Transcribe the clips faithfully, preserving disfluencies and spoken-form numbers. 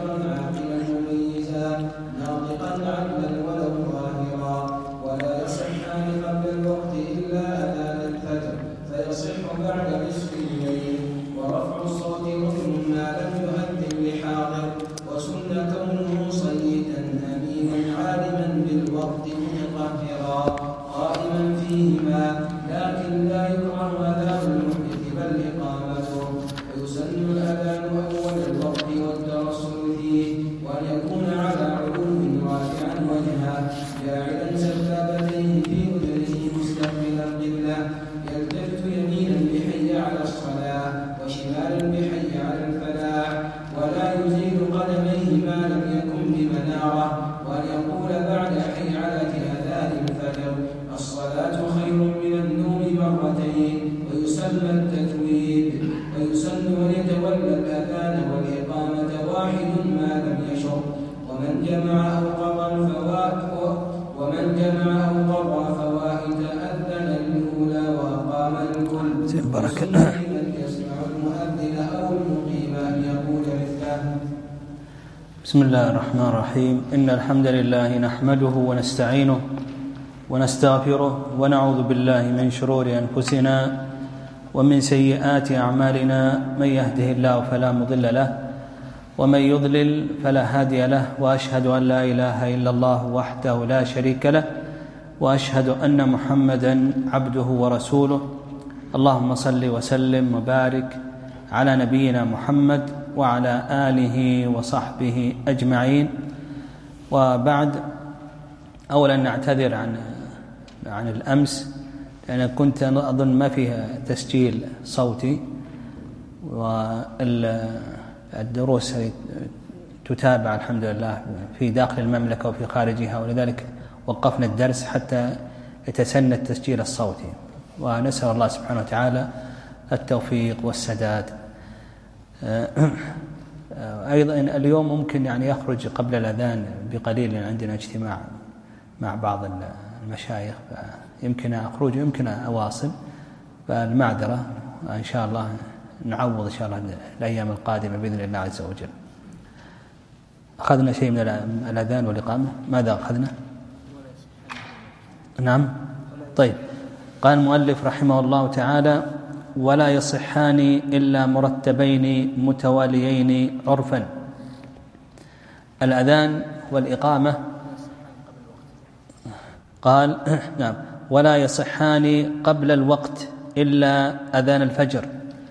عاقلا مميزا ناطقا عدلا ولو ظاهرا. ولا يصحان قبل الوقت إلا أذان الفجر فيصح بعد نصف الليل. ورفع الصوت ركن ما لم يؤذن لحاضر. وسن كونه صيتا أمينا عالما بالوقت متطهرا قائما فيهما، لكن لا يكره أذان المحدث بل إقامته. ويسن الأذان أول الوقت والترسل فيه، وأن يكون على علو رافعا وجها جاعلا سبابتيه في أذنه مستقبلا القبلة، يلتفت يمينا بحي على الصلاة وشمالا بحي على الفلاح، ولا يزيل قدميه ما لم يكن بمنارة. وأن يقول بعد حي على أذان الفجر الصلاة خير من النوم مرتين. ويسمى التثويب. ويسن أن يتولى الأذان والإقامة واحد ما لم يشر. ومن جمع أو قضى الفوائد ومن جمع أو قضى فوائد أذن الأولى وأقام الكل. بركة. من يسمع المؤذن أو المقيم أن يقول مثله. بسم الله الرحمن الرحيم. إن الحمد لله نحمده ونستعينه ونستغفره ونعوذ بالله من شرور أنفسنا ومن سيئات أعمالنا. من يهده الله فلا مضل له ومن يضلل فلا هادي له. وأشهد أن لا إله إلا الله وحده لا شريك له وأشهد أن محمدا عبده ورسوله. اللهم صل وسلم وبارك على نبينا محمد وعلى آله وصحبه أجمعين. وبعد، أولا نعتذر عن عن الأمس لأن كنت أظن ما فيها تسجيل صوتي، والدروس تتابع الحمد لله في داخل المملكة وفي خارجها، ولذلك وقفنا الدرس حتى يتسنى التسجيل الصوتي. ونسأل الله سبحانه وتعالى التوفيق والسداد. أيضا اليوم ممكن يعني يخرج قبل الأذان بقليل، عندنا اجتماع مع بعض المشايخ، يمكن أخرج يمكن أواصل، فالمعذرة إن شاء الله نعوض إن شاء الله الأيام القادمة بإذن الله عز وجل. أخذنا شيء من الأذان والإقامة. ماذا أخذنا؟ نعم طيب. قال المؤلف رحمه الله تعالى: ولا يصحان إلا مرتبين متواليين عرفا. الأذان والإقامة قال نعم ولا يصحان قبل الوقت إلا أذان الفجر.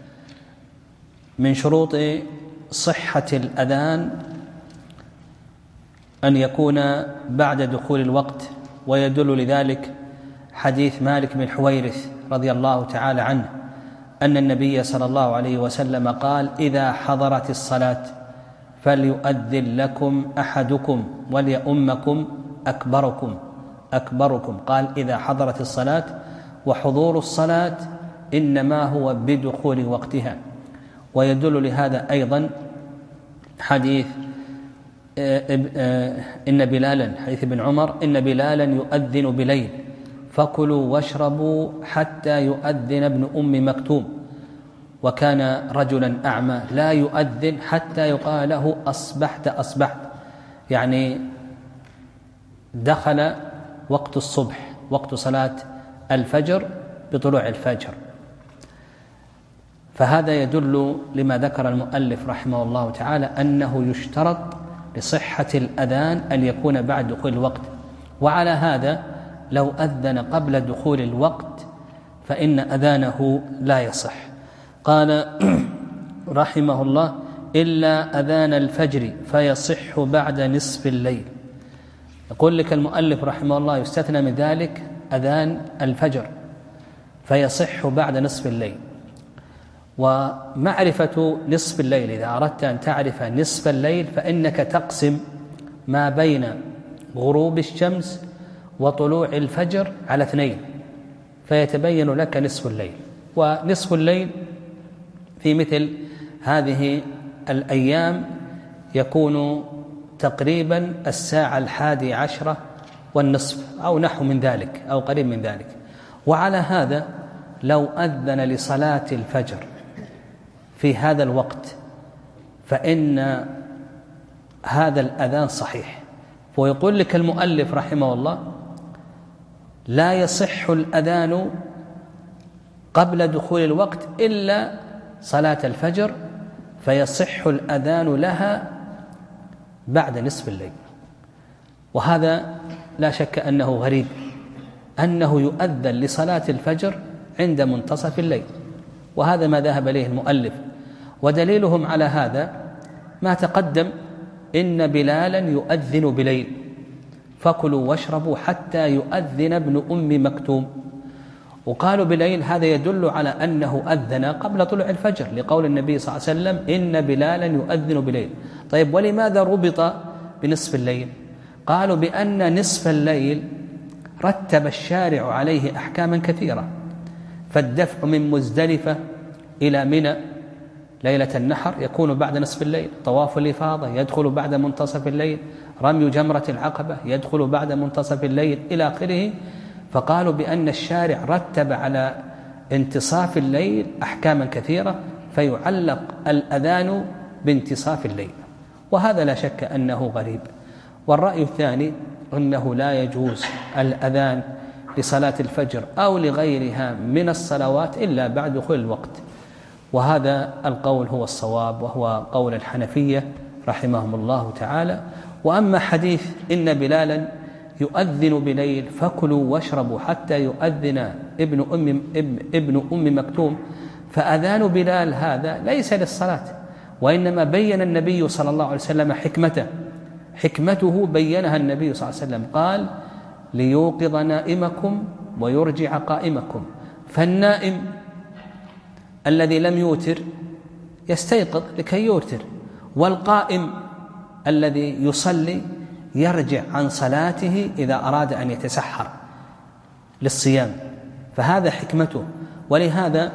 من شروط صحة الأذان أن يكون بعد دخول الوقت، ويدل لذلك حديث مالك بن حويرث رضي الله تعالى عنه أن النبي صلى الله عليه وسلم قال: إذا حضرت الصلاة فليؤذن لكم أحدكم وليؤمكم أكبركم أكبركم. قال: إذا حضرت الصلاة، وحضور الصلاة إنما هو بدخول وقتها. ويدل لهذا أيضا حديث إن بلالا حديث ابن عمر: إن بلالا يؤذن بليل فكلوا واشربوا حتى يؤذن ابن أم مكتوم. وكان رجلا أعمى لا يؤذن حتى يقال له: أصبحت أصبحت، يعني دخل وقت الصبح، وقت صلاة الفجر بطلوع الفجر. فهذا يدل لما ذكر المؤلف رحمه الله تعالى أنه يشترط لصحة الأذان أن يكون بعد دخول الوقت. وعلى هذا لو أذن قبل دخول الوقت فإن أذانه لا يصح. قال رحمه الله: إلا أذان الفجر فيصح بعد نصف الليل. يقول لك المؤلف رحمه الله يستثنى من ذلك أذان الفجر فيصح بعد نصف الليل. ومعرفة نصف الليل، إذا أردت أن تعرف نصف الليل فإنك تقسم ما بين غروب الشمس وطلوع الفجر على اثنين فيتبين لك نصف الليل. ونصف الليل في مثل هذه الأيام يكون تقريبا الساعة الحادي عشرة والنصف أو نحو من ذلك أو قريب من ذلك. وعلى هذا لو أذن لصلاة الفجر في هذا الوقت فإن هذا الأذان صحيح. ويقول لك المؤلف رحمه الله: لا يصح الأذان قبل دخول الوقت إلا صلاة الفجر، فيصح الأذان لها بعد نصف الليل. وهذا لا شك أنه غريب، أنه يؤذن لصلاة الفجر عند منتصف الليل، وهذا ما ذهب إليه المؤلف. ودليلهم على هذا ما تقدم: إن بلالا يؤذن بليل فكلوا واشربوا حتى يؤذن ابن أم مكتوم. وقالوا بليل، هذا يدل على أنه أذن قبل طلوع الفجر، لقول النبي صلى الله عليه وسلم: إن بلالا يؤذن بليل. طيب، ولماذا ربط بنصف الليل؟ قالوا بأن نصف الليل رتب الشارع عليه أحكاما كثيرة، فالدفع من مزدلفة إلى منى ليلة النحر يكون بعد نصف الليل، طواف الإفاضة يدخل بعد منتصف الليل، رمي جمرة العقبة يدخل بعد منتصف الليل إلى آخره. فقالوا بأن الشارع رتب على انتصاف الليل أحكاما كثيرة، فيعلق الأذان بانتصاف الليل، وهذا لا شك أنه غريب. والرأي الثاني أنه لا يجوز الأذان لصلاة الفجر أو لغيرها من الصلوات إلا بعد دخول الوقت، وهذا القول هو الصواب، وهو قول الحنفية رحمهم الله تعالى. وأما حديث إن بلالا يؤذن بليل فكلوا واشربوا حتى يؤذن ابن أم, ابن أم مكتوم، فأذان بلال هذا ليس للصلاة، وإنما بين النبي صلى الله عليه وسلم حكمته حكمته بينها النبي صلى الله عليه وسلم، قال: ليوقظ نائمكم ويرجع قائمكم. فالنائم الذي لم يوتر يستيقظ لكي يوتر، والقائم الذي يصلي يرجع عن صلاته إذا أراد أن يتسحر للصيام، فهذا حكمته. ولهذا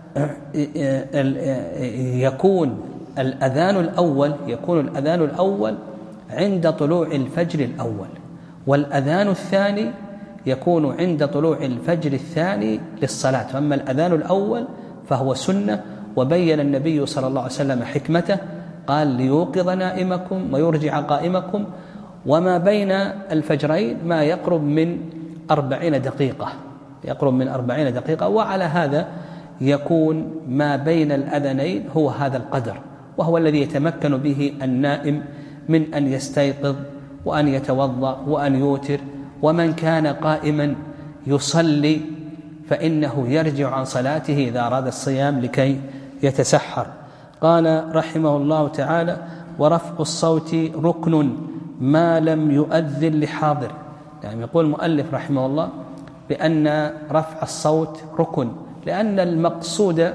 يكون الأذان الأول يكون الأذان الأول عند طلوع الفجر الأول، والأذان الثاني يكون عند طلوع الفجر الثاني للصلاة. أما الأذان الأول فهو سنة، وبين النبي صلى الله عليه وسلم حكمته، قال: ليوقظ نائمكم ويرجع قائمكم. وما بين الفجرين ما يقرب من أربعين دقيقة يقرب من أربعين دقيقة وعلى هذا يكون ما بين الأذانين هو هذا القدر، وهو الذي يتمكن به النائم من أن يستيقظ وأن يتوضأ وأن يوتر. ومن كان قائما يصلي فإنه يرجع عن صلاته إذا أراد الصيام لكي يتسحر. قال رحمه الله تعالى: ورفع الصوت ركن ما لم يؤذن لحاضر. يعني يقول المؤلف رحمه الله بأن رفع الصوت ركن، لأن المقصود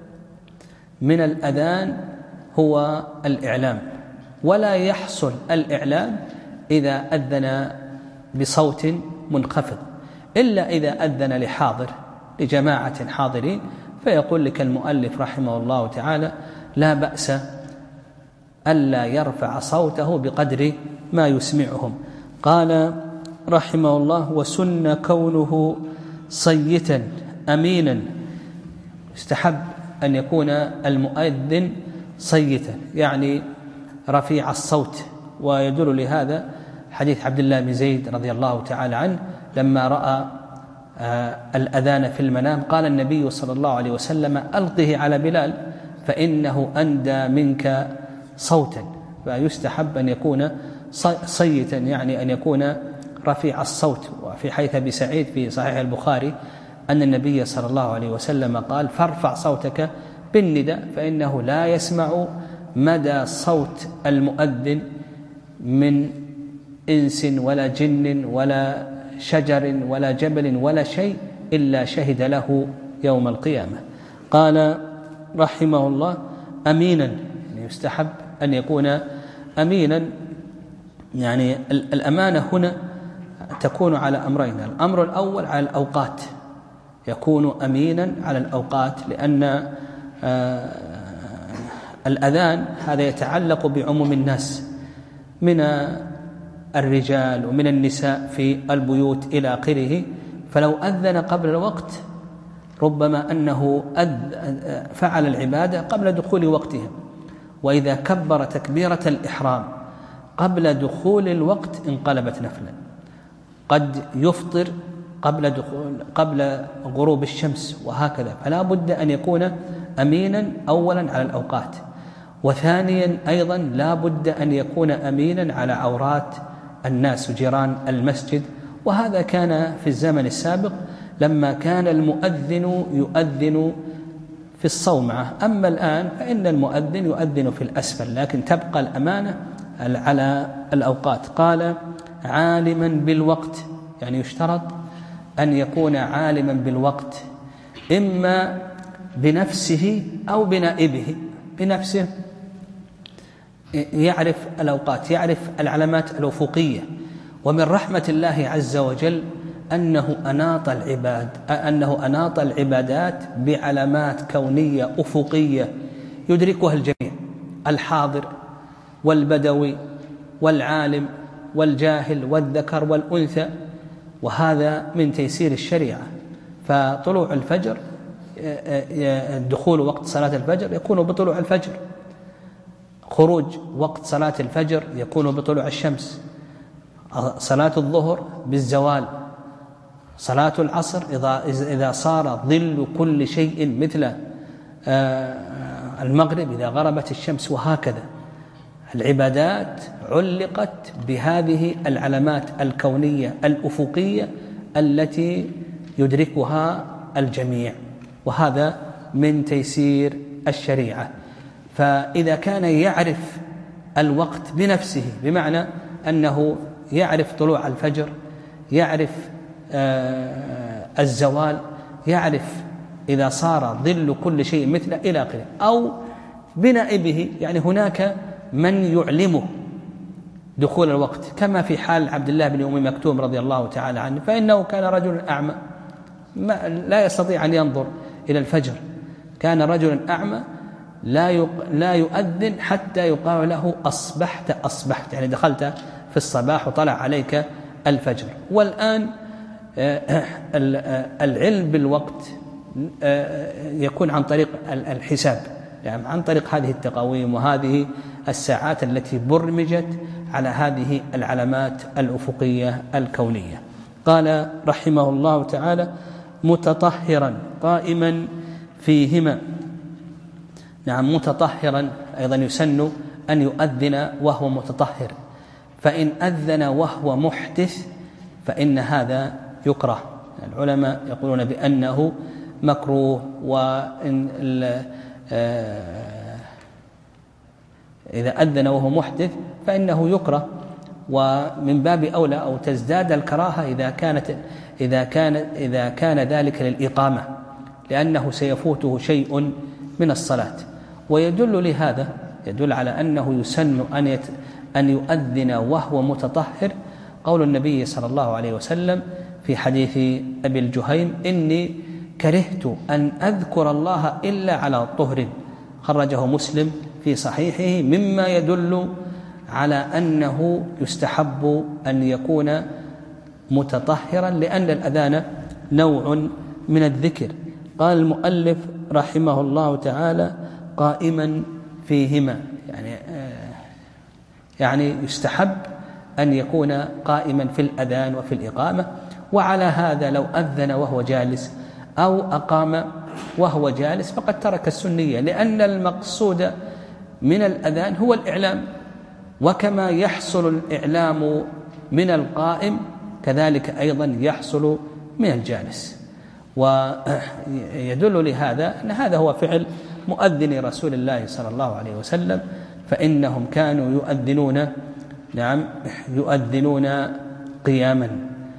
من الأذان هو الإعلام، ولا يحصل الإعلام إذا أذن بصوت منخفض، إلا إذا أذن لحاضر لجماعة حاضرين، فيقول لك المؤلف رحمه الله تعالى: لا بأس ألا يرفع صوته بقدر ما يسمعهم. قال رحمه الله: وسن كونه صيتا أمينا. استحب أن يكون المؤذن صيتا، يعني رفيع الصوت. ويدل لهذا حديث عبد الله بن زيد رضي الله تعالى عنه لما رأى الأذان في المنام قال النبي صلى الله عليه وسلم: ألقه على بلال فإنه أندى منك صوتا. فيستحب أن يكون صيتا، يعني أن يكون رفيع الصوت. وفي حديث أبي سعيد في صحيح البخاري أن النبي صلى الله عليه وسلم قال: فارفع صوتك بالنداء فإنه لا يسمع مدى صوت المؤذن من إنس ولا جن ولا شجر ولا جبل ولا شيء إلا شهد له يوم القيامة. قال رحمه الله: أمينا، يعني يستحب أن يكون أمينا. يعني الأمانة هنا تكون على أمرين: الأمر الأول على الأوقات، يكون أمينا على الأوقات، لأن الأذان هذا يتعلق بعموم الناس من الرجال ومن النساء في البيوت إلى آخره، فلو أذن قبل الوقت ربما أنه فعل العبادة قبل دخول وقتها. وإذا كبر تكبيرة الإحرام قبل دخول الوقت انقلبت نفلا، قد يفطر قبل دخول قبل غروب الشمس وهكذا. فلا بد أن يكون أمينا أولا على الأوقات، وثانيا أيضا لا بد أن يكون أمينا على عورات الناس وجيران المسجد. وهذا كان في الزمن السابق لما كان المؤذن يؤذن في الصومعة. أما الآن فإن المؤذن يؤذن في الأسفل، لكن تبقى الأمانة على الأوقات. قال عالما بالوقت، يعني يشترط أن يكون عالما بالوقت، إما بنفسه أو بنائبه. بنفسه يعرف الأوقات، يعرف العلامات الأفقية. ومن رحمة الله عز وجل أنه أناط العباد أنه أناط العبادات بعلامات كونية أفقية يدركها الجميع، الحاضر والبدوي والعالم والجاهل والذكر والأنثى. وهذا من تيسير الشريعة. فطلوع الفجر، دخول وقت صلاة الفجر يكون بطلوع الفجر، خروج وقت صلاة الفجر يكون بطلوع الشمس، صلاة الظهر بالزوال، صلاة العصر إذا صار ظل كل شيء مثل المغرب إذا غربت الشمس، وهكذا. العبادات علقت بهذه العلامات الكونية الأفقية التي يدركها الجميع، وهذا من تيسير الشريعة. فإذا كان يعرف الوقت بنفسه، بمعنى أنه يعرف طلوع الفجر، يعرف الزوال، يعرف إذا صار ظل كل شيء مثل إلى آخره، أو بنائبه، يعني هناك من يعلمه دخول الوقت، كما في حال عبد الله بن أم مكتوم رضي الله تعالى عنه، فإنه كان رجل أعمى لا يستطيع أن ينظر إلى الفجر، كان رجل أعمى لا لا يؤذن حتى يقال له أصبحت أصبحت، يعني دخلت في الصباح وطلع عليك الفجر. والآن العلم بالوقت يكون عن طريق الحساب، يعني عن طريق هذه التقاويم وهذه الساعات التي برمجت على هذه العلامات الأفقية الكونية. قال رحمه الله تعالى متطهرا قائما فيهما. نعم، متطهرا أيضا يسن أن يؤذن وهو متطهر، فإن أذن وهو محدث فإن هذا يكره. العلماء يقولون بأنه مكروه، وإن إذا أذن وهو محدث فإنه يكره، ومن باب أولى أو تزداد الكراهة إذا كانت إذا كان إذا كان ذلك للإقامة، لأنه سيفوته شيء من الصلاة. ويدل لهذا يدل على أنه يسن أن يت أن يؤذن وهو متطهر قول النبي صلى الله عليه وسلم في حديث أبي الجهيم: إني كرهت أن أذكر الله إلا على طهر، خرجه مسلم في صحيحه، مما يدل على أنه يستحب أن يكون متطهرا، لأن الأذان نوع من الذكر. قال المؤلف رحمه الله تعالى قائما فيهما، يعني يعني يستحب أن يكون قائما في الأذان وفي الإقامة. وعلى هذا لو أذن وهو جالس أو أقام وهو جالس فقد ترك السنية، لأن المقصود من الأذان هو الإعلام، وكما يحصل الإعلام من القائم كذلك أيضا يحصل من الجالس. ويدل لهذا أن هذا هو فعل مؤذن رسول الله صلى الله عليه وسلم، فإنهم كانوا يؤذنون نعم يؤذنون قياما.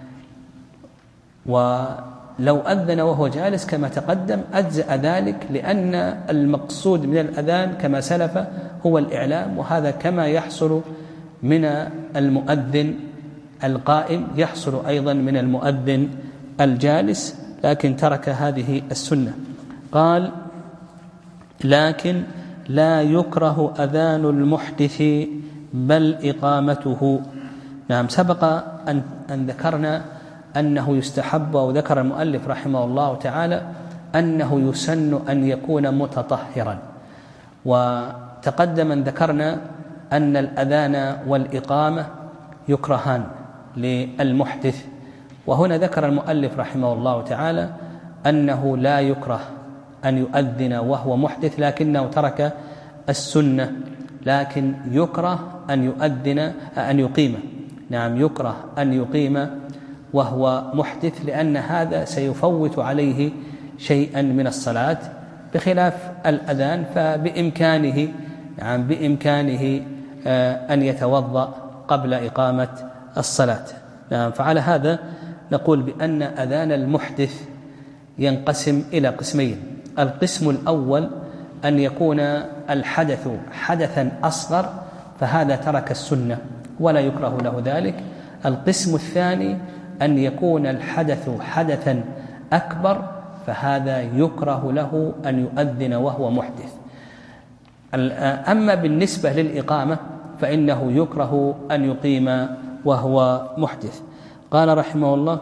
ولو أذن وهو جالس كما تقدم أجزأ ذلك، لأن المقصود من الأذان كما سلف هو الإعلام، وهذا كما يحصل من المؤذن القائم يحصل أيضا من المؤذن الجالس، لكن ترك هذه السنة. قال: لكن لا يكره أذان المحدث بل إقامته. نعم، سبق أن, أن ذكرنا أنه يستحب، أو ذكر المؤلف رحمه الله تعالى أنه يسن أن يكون متطهرا، وتقدم أن ذكرنا أن الأذان والإقامة يكرهان للمحدث. وهنا ذكر المؤلف رحمه الله تعالى أنه لا يكره أن يؤذن وهو محدث، لكنه ترك السنة، لكن يكره أن يؤذن أن يقيم نعم يكره أن يقيم وهو محدث، لأن هذا سيفوت عليه شيئا من الصلاة، بخلاف الأذان فبإمكانه نعم بإمكانه أن يتوضأ قبل إقامة الصلاة. نعم فعلى هذا نقول بأن أذان المحدث ينقسم إلى قسمين. القسم الأول أن يكون الحدث حدثا أصغر، فهذا ترك السنة ولا يكره له ذلك. القسم الثاني أن يكون الحدث حدثا أكبر، فهذا يكره له أن يؤذن وهو محدث. أما بالنسبة للإقامة فإنه يكره أن يقيم وهو محدث. قال رحمه الله: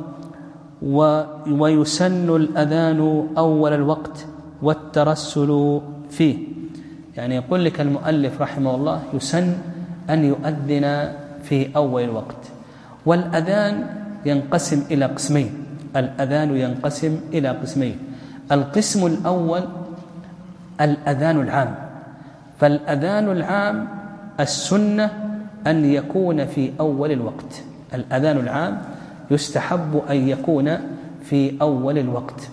ويسن الأذان أول الوقت والترسل فيه. يعني يقول لك المؤلف رحمه الله يسن أن يؤذن في أول الوقت. والأذان ينقسم إلى قسمين الأذان ينقسم إلى قسمين القسم الأول الأذان العام. فالأذان العام السنة أن يكون في أول الوقت. الأذان العام يستحب أن يكون في أول الوقت،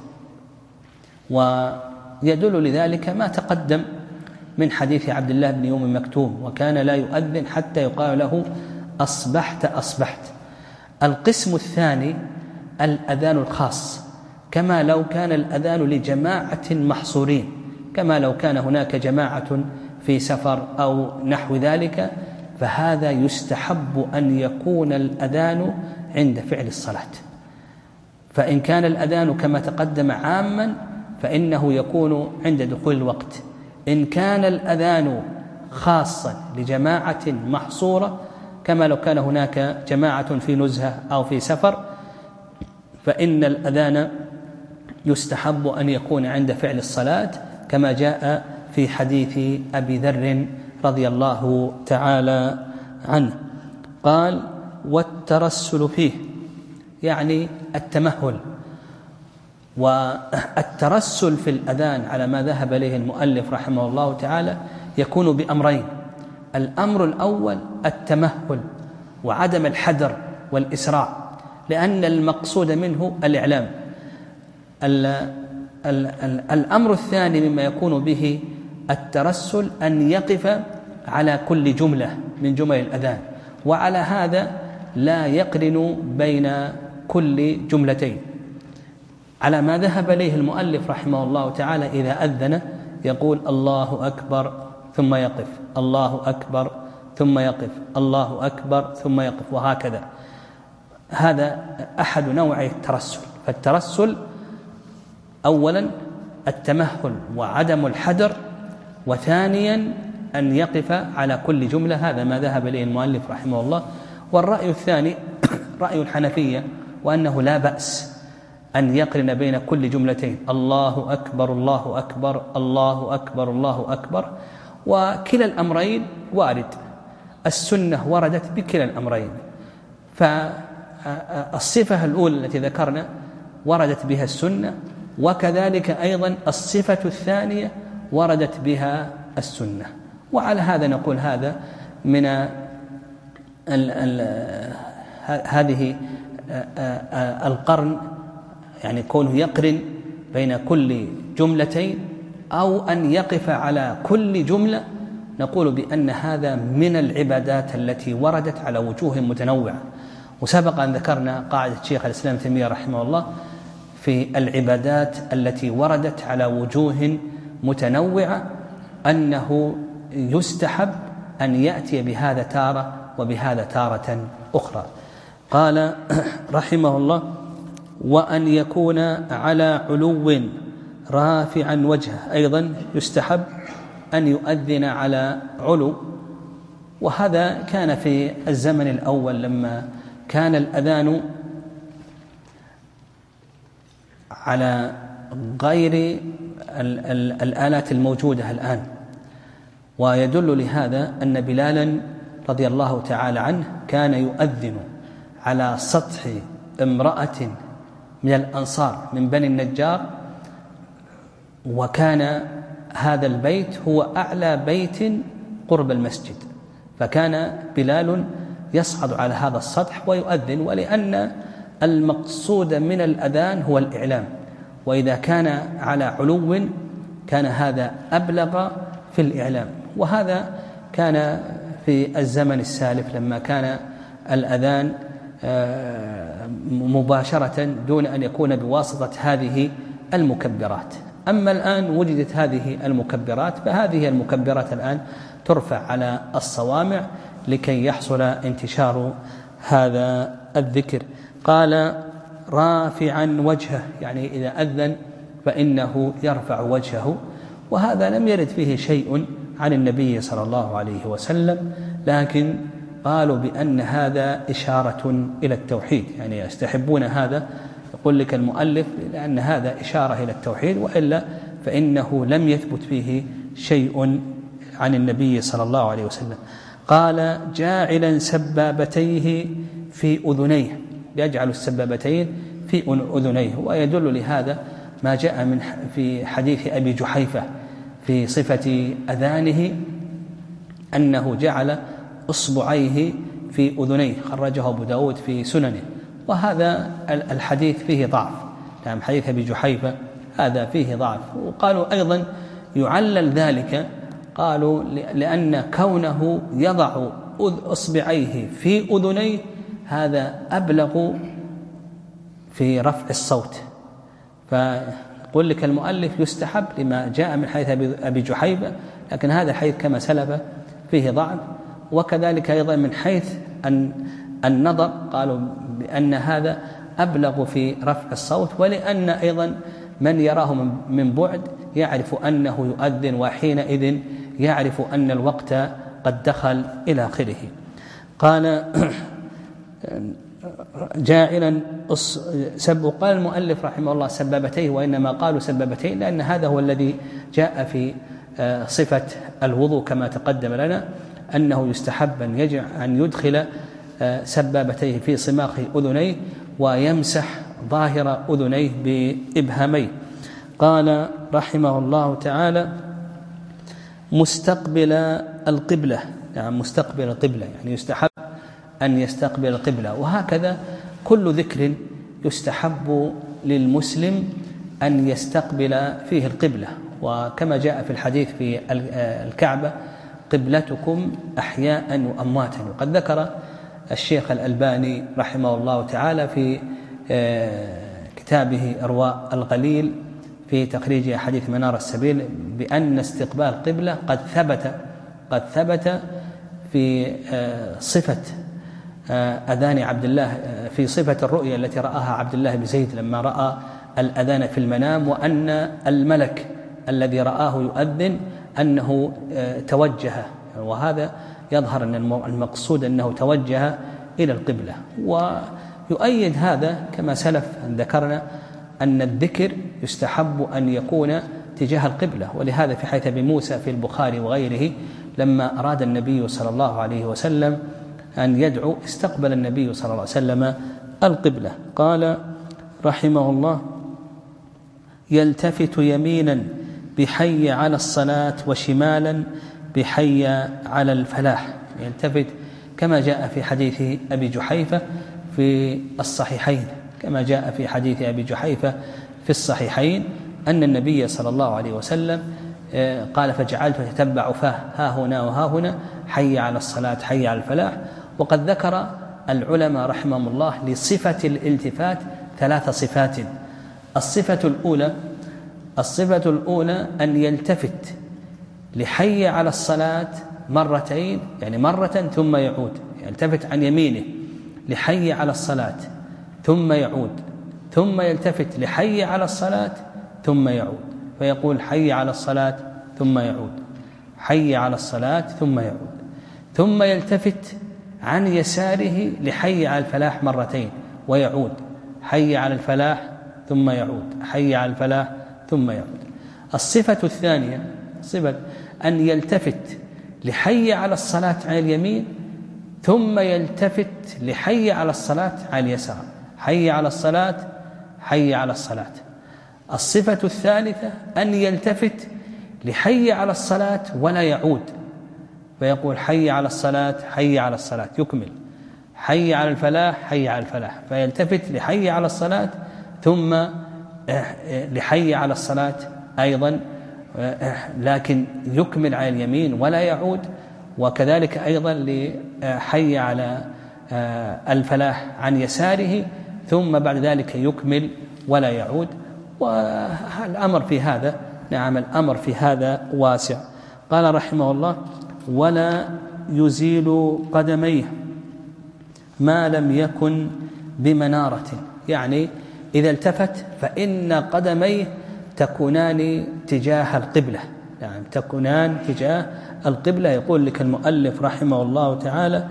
ويدل لذلك ما تقدم من حديث عبد الله بن أم مكتوم: وكان لا يؤذن حتى يقال له أصبحت أصبحت. القسم الثاني الأذان الخاص، كما لو كان الأذان لجماعة محصورين، كما لو كان هناك جماعة في سفر أو نحو ذلك، فهذا يستحب أن يكون الأذان عند فعل الصلاة. فإن كان الأذان كما تقدم عاما فإنه يكون عند دخول الوقت. إن كان الأذان خاصا لجماعة محصورة، كما لو كان هناك جماعة في نزهة أو في سفر، فإن الأذان يستحب أن يكون عند فعل الصلاة، كما جاء في حديث أبي ذر رضي الله تعالى عنه. قال: والترسل فيه، يعني التمهل. والترسل في الأذان على ما ذهب إليه المؤلف رحمه الله تعالى يكون بأمرين: الأمر الأول التمهل وعدم الحدر والإسراع، لأن المقصود منه الإعلام. الأمر الثاني مما يكون به الترسل أن يقف على كل جملة من جمل الأذان، وعلى هذا لا يقرن بين كل جملتين، على ما ذهب إليه المؤلف رحمه الله تعالى. إذا أذن يقول الله أكبر ثم يقف، الله أكبر ثم يقف، الله أكبر ثم يقف، وهكذا. هذا أحد نوعي الترسل. فالترسل أولا التمهل وعدم الحدر، وثانيا أن يقف على كل جملة. هذا ما ذهب إليه المؤلف رحمه الله. والرأي الثاني رأي الحنفية، وأنه لا بأس أن يقرن بين كل جملتين: الله أكبر الله أكبر الله أكبر الله أكبر. وكلا الأمرين وارد، السنة وردت بكلا الأمرين. فالصفة الأولى التي ذكرنا وردت بها السنة، وكذلك أيضا الصفة الثانية وردت بها السنة. وعلى هذا نقول هذا من ال ال هذه القرن، يعني كونه يقرن بين كل جملتين أو أن يقف على كل جملة، نقول بأن هذا من العبادات التي وردت على وجوه متنوعة. وسبق أن ذكرنا قاعدة شيخ الإسلام ابن تيمية رحمه الله في العبادات التي وردت على وجوه متنوعة أنه يستحب أن يأتي بهذا تارة وبهذا تارة أخرى. قال رحمه الله: وأن يكون على علو رافعا وجهه. أيضا يستحب أن يؤذن على علو، وهذا كان في الزمن الأول لما كان الأذان على غير ال ال الآلات الموجودة الآن. ويدل لهذا أن بلالا رضي الله تعالى عنه كان يؤذن على سطح امرأة من الأنصار من بني النجار، وكان هذا البيت هو أعلى بيت قرب المسجد، فكان بلال يصعد على هذا السطح ويؤذن، ولأن المقصود من الأذان هو الإعلام، وإذا كان على علو كان هذا أبلغ في الإعلام. وهذا كان في الزمن السالف لما كان الأذان مباشرة دون أن يكون بواسطة هذه المكبرات. أما الآن وجدت هذه المكبرات، فهذه المكبرات الآن ترفع على الصوامع لكي يحصل انتشار هذا الذكر. قال رافعا وجهه، يعني إذا أذن فإنه يرفع وجهه، وهذا لم يرد فيه شيء عن النبي صلى الله عليه وسلم، لكن قالوا بأن هذا إشارة إلى التوحيد، يعني يستحبون هذا. يقول لك المؤلف لأن هذا إشارة إلى التوحيد، وإلا فإنه لم يثبت فيه شيء عن النبي صلى الله عليه وسلم. قال جاعلا سبابتيه في أذنيه، يجعل السبابتين في أذنيه، ويدل لهذا ما جاء من في حديث أبي جحيفة في صفة أذانه أنه جعل إصبعيه في أذنيه، خرجه أبو داود في سننه، وهذا الحديث فيه ضعف. نعم، حديث أبي جحيفة هذا فيه ضعف. وقالوا أيضا يعلل ذلك، قالوا لأن كونه يضع إصبعيه في أذنيه هذا أبلغ في رفع الصوت. فيقول لك المؤلف يستحب لما جاء من حديث أبي جحيفة، لكن هذا الحديث كما سلف فيه ضعف. وكذلك أيضا من حيث أن النظر قالوا بأن هذا أبلغ في رفع الصوت، ولأن أيضا من يراه من بعد يعرف أنه يؤذن، وحينئذ يعرف أن الوقت قد دخل إلى آخره. قال جاعلا سب. قال المؤلف رحمه الله سبابتيه، وإنما قالوا سبابتيه لأن هذا هو الذي جاء في صفة الوضوء كما تقدم لنا، أنه يستحب أن يجعل أن يدخل سبابتيه في صماخ أذنيه ويمسح ظاهر أذنيه بإبهاميه. قال رحمه الله تعالى مستقبل القبلة، يعني مستقبل القبلة يعني يستحب أن يستقبل القبلة. وهكذا كل ذكر يستحب للمسلم أن يستقبل فيه القبلة، وكما جاء في الحديث في الكعبة قبلتكم أحياء وأمواتا. وقد ذكر الشيخ الألباني رحمه الله تعالى في كتابه إرواء الغليل في تخريج حديث منار السبيل بأن استقبال القبلة قد ثبت قد ثبت في صفة أذان عبد الله، في صفة الرؤيا التي رآها عبد الله بن زيد لما رأى الأذان في المنام، وأن الملك الذي رآه يؤذن أنه توجه، وهذا يظهر أن المقصود أنه توجه إلى القبلة. ويؤيد هذا كما سلف أن ذكرنا أن الذكر يستحب أن يكون تجاه القبلة، ولهذا في حديث أبي موسى في البخاري وغيره لما أراد النبي صلى الله عليه وسلم أن يدعو استقبل النبي صلى الله عليه وسلم القبلة. قال رحمه الله يلتفت يمينا بحي على الصلاة وشمالا بحي على الفلاح، يلتفت كما جاء في حديث أبي جحيفة في الصحيحين، كما جاء في حديث أبي جحيفة في الصحيحين أن النبي صلى الله عليه وسلم قال فجعلت أتتبع فاه ها هنا وها هنا حي على الصلاة حي على الفلاح. وقد ذكر العلماء رحمهم الله لصفة الالتفات ثلاث صفات. الصفة الأولى الصفة الأولى أن يلتفت لحي على الصلاة مرتين، يعني مرة ثم يعود، يلتفت عن يمينه لحي على الصلاة ثم يعود، ثم يلتفت لحي على الصلاة ثم يعود، فيقول حي على الصلاة ثم يعود، حي على الصلاة ثم يعود، ثم يلتفت عن يساره لحي على الفلاح مرتين ويعود، حي على الفلاح ثم يعود، حي على الفلاح ثم يعود. الصفة الثانية صفة أن يلتفت لحي على الصلاة على اليمين ثم يلتفت لحي على الصلاة على اليسار. حي على الصلاة، حي على الصلاة. الصفة الثالثة أن يلتفت لحي على الصلاة ولا يعود، فيقول حي على الصلاة، حي على الصلاة، يكمل حي على الفلاح، حي على الفلاح، فيلتفت لحي على الصلاة ثم لحي على الصلاة أيضا، لكن يكمل على اليمين ولا يعود، وكذلك أيضا لحي على الفلاح عن يساره ثم بعد ذلك يكمل ولا يعود. والأمر في هذا نعم الأمر في هذا واسع. قال رحمه الله: ولا يزيل قدميه ما لم يكن بمنارة، يعني إذا التفت فإن قدميه تكونان تجاه القبلة، يعني تكونان تجاه القبلة. يقول لك المؤلف رحمه الله تعالى: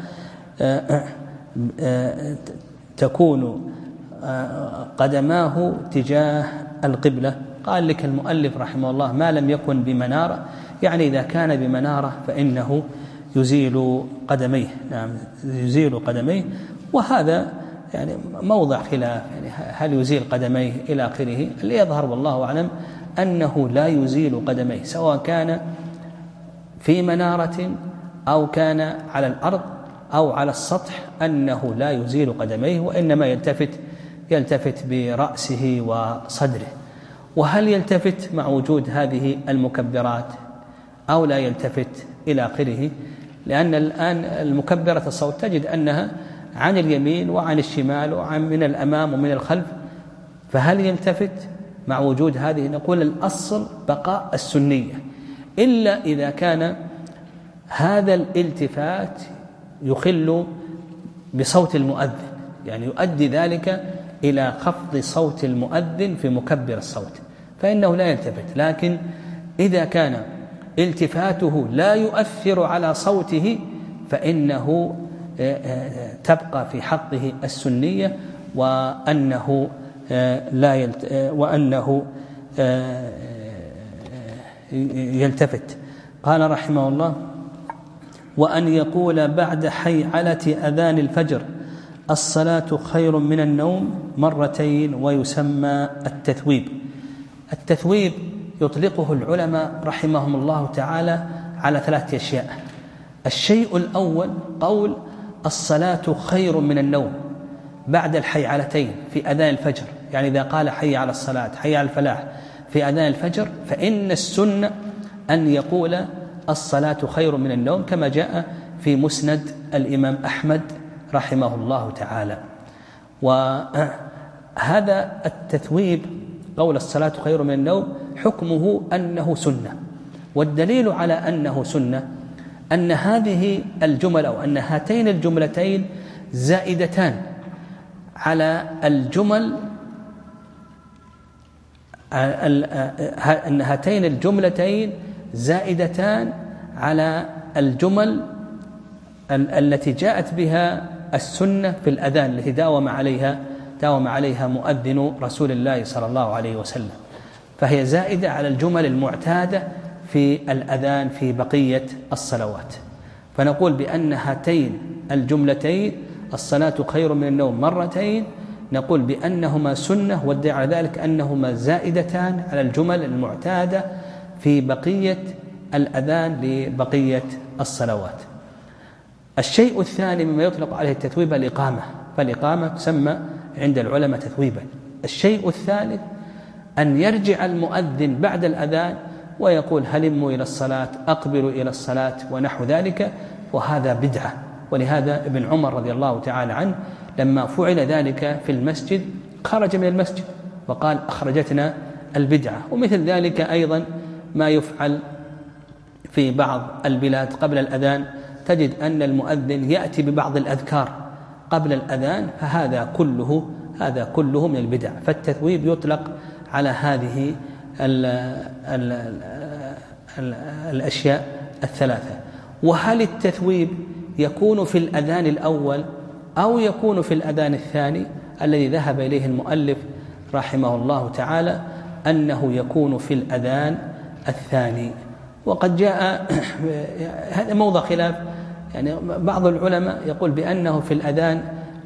تكون قدماه تجاه القبلة. قال لك المؤلف رحمه الله: ما لم يكن بمنارة، يعني إذا كان بمنارة فإنه يزيل قدميه، نعم يزيل قدميه. وهذا يعني موضع خلاف، يعني هل يزيل قدميه إلى آخره. اللي يظهر والله أعلم أنه لا يزيل قدميه، سواء كان في منارة أو كان على الأرض أو على السطح، أنه لا يزيل قدميه، وإنما يلتفت يلتفت برأسه وصدره. وهل يلتفت مع وجود هذه المكبرات أو لا يلتفت إلى آخره؟ لأن الآن المكبرة الصوت تجد أنها عن اليمين وعن الشمال وعن من الأمام ومن الخلف، فهل يلتفت مع وجود هذه؟ نقول الأصل بقاء السنية، إلا إذا كان هذا الالتفات يخل بصوت المؤذن، يعني يؤدي ذلك إلى خفض صوت المؤذن في مكبر الصوت، فإنه لا يلتفت. لكن إذا كان التفاته لا يؤثر على صوته فإنه تبقى في حقه السنية، وأنه لا يلت... وأنه يلتفت. قال رحمه الله: وأن يقول بعد حيعلة أذان الفجر الصلاة خير من النوم مرتين، ويسمى التثويب. التثويب يطلقه العلماء رحمهم الله تعالى على ثلاثة أشياء. الشيء الأول قول الصلاة خير من النوم بعد الحيعلتين في أذان الفجر، يعني إذا قال حي على الصلاة، حي على الفلاح في أذان الفجر، فإن السنة أن يقول الصلاة خير من النوم، كما جاء في مسند الإمام أحمد رحمه الله تعالى. وهذا التثويب قول الصلاة خير من النوم حكمه أنه سنة، والدليل على أنه سنة أن هذه الجمل أو أن هاتين الجملتين زائدتان على الجمل أن هاتين الجملتين زائدتان على الجمل التي جاءت بها السنة في الأذان التي داوم عليها داوم عليها مؤذن رسول الله صلى الله عليه وسلم، فهي زائدة على الجمل المعتادة في الأذان في بقية الصلوات. فنقول بأن هاتين الجملتين الصلاة خير من النوم مرتين نقول بأنهما سنة، والدليل على ذلك أنهما زائدتان على الجمل المعتادة في بقية الأذان لبقية الصلوات. الشيء الثاني مما يطلق عليه التثويب الإقامة، فالإقامة تسمى عند العلماء تثويبا. الشيء الثالث أن يرجع المؤذن بعد الأذان ويقول هلموا إلى الصلاة، أقبلوا إلى الصلاة ونحو ذلك، وهذا بدعة. ولهذا ابن عمر رضي الله تعالى عنه لما فعل ذلك في المسجد خرج من المسجد وقال أخرجتنا البدعة. ومثل ذلك أيضا ما يفعل في بعض البلاد قبل الأذان، تجد أن المؤذن يأتي ببعض الأذكار قبل الأذان، فهذا كله هذا كله من البدع. فالتثويب يطلق على هذه ال ال ال الأشياء الثلاثة. وهل التثويب يكون في الأذان الأول أو يكون في الأذان الثاني؟ الذي ذهب إليه المؤلف رحمه الله تعالى أنه يكون في الأذان الثاني. وقد جاء هذا موضع خلاف، يعني بعض العلماء يقول بأنه في الأذان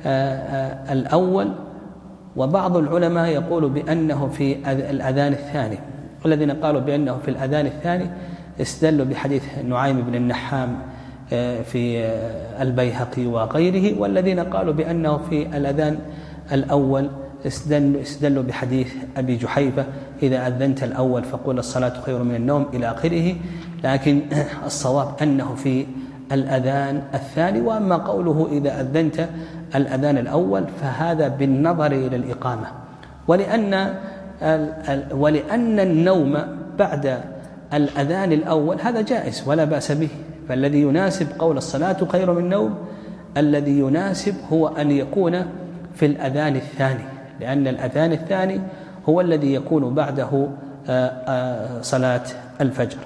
الأول، وبعض العلماء يقول بأنه في الأذان الثاني، والذين قالوا بأنه في الأذان الثاني استدلوا بحديث نعيم بن النحام في البيهقي وغيره، والذين قالوا بأنه في الأذان الأول استدلوا بحديث أبي جحيفة إذا أذنت الأول فقول الصلاة خير من النوم إلى آخره. لكن الصواب أنه في الأذان الثاني. وأما قوله إذا أذنت الأذان الأول فهذا بالنظر إلى الإقامة، ولأن ولأن النوم بعد الأذان الأول هذا جائز ولا بأس به. فالذي يناسب قول الصلاة خير من النوم، الذي يناسب هو أن يكون في الأذان الثاني، لأن الأذان الثاني هو الذي يكون بعده صلاة الفجر.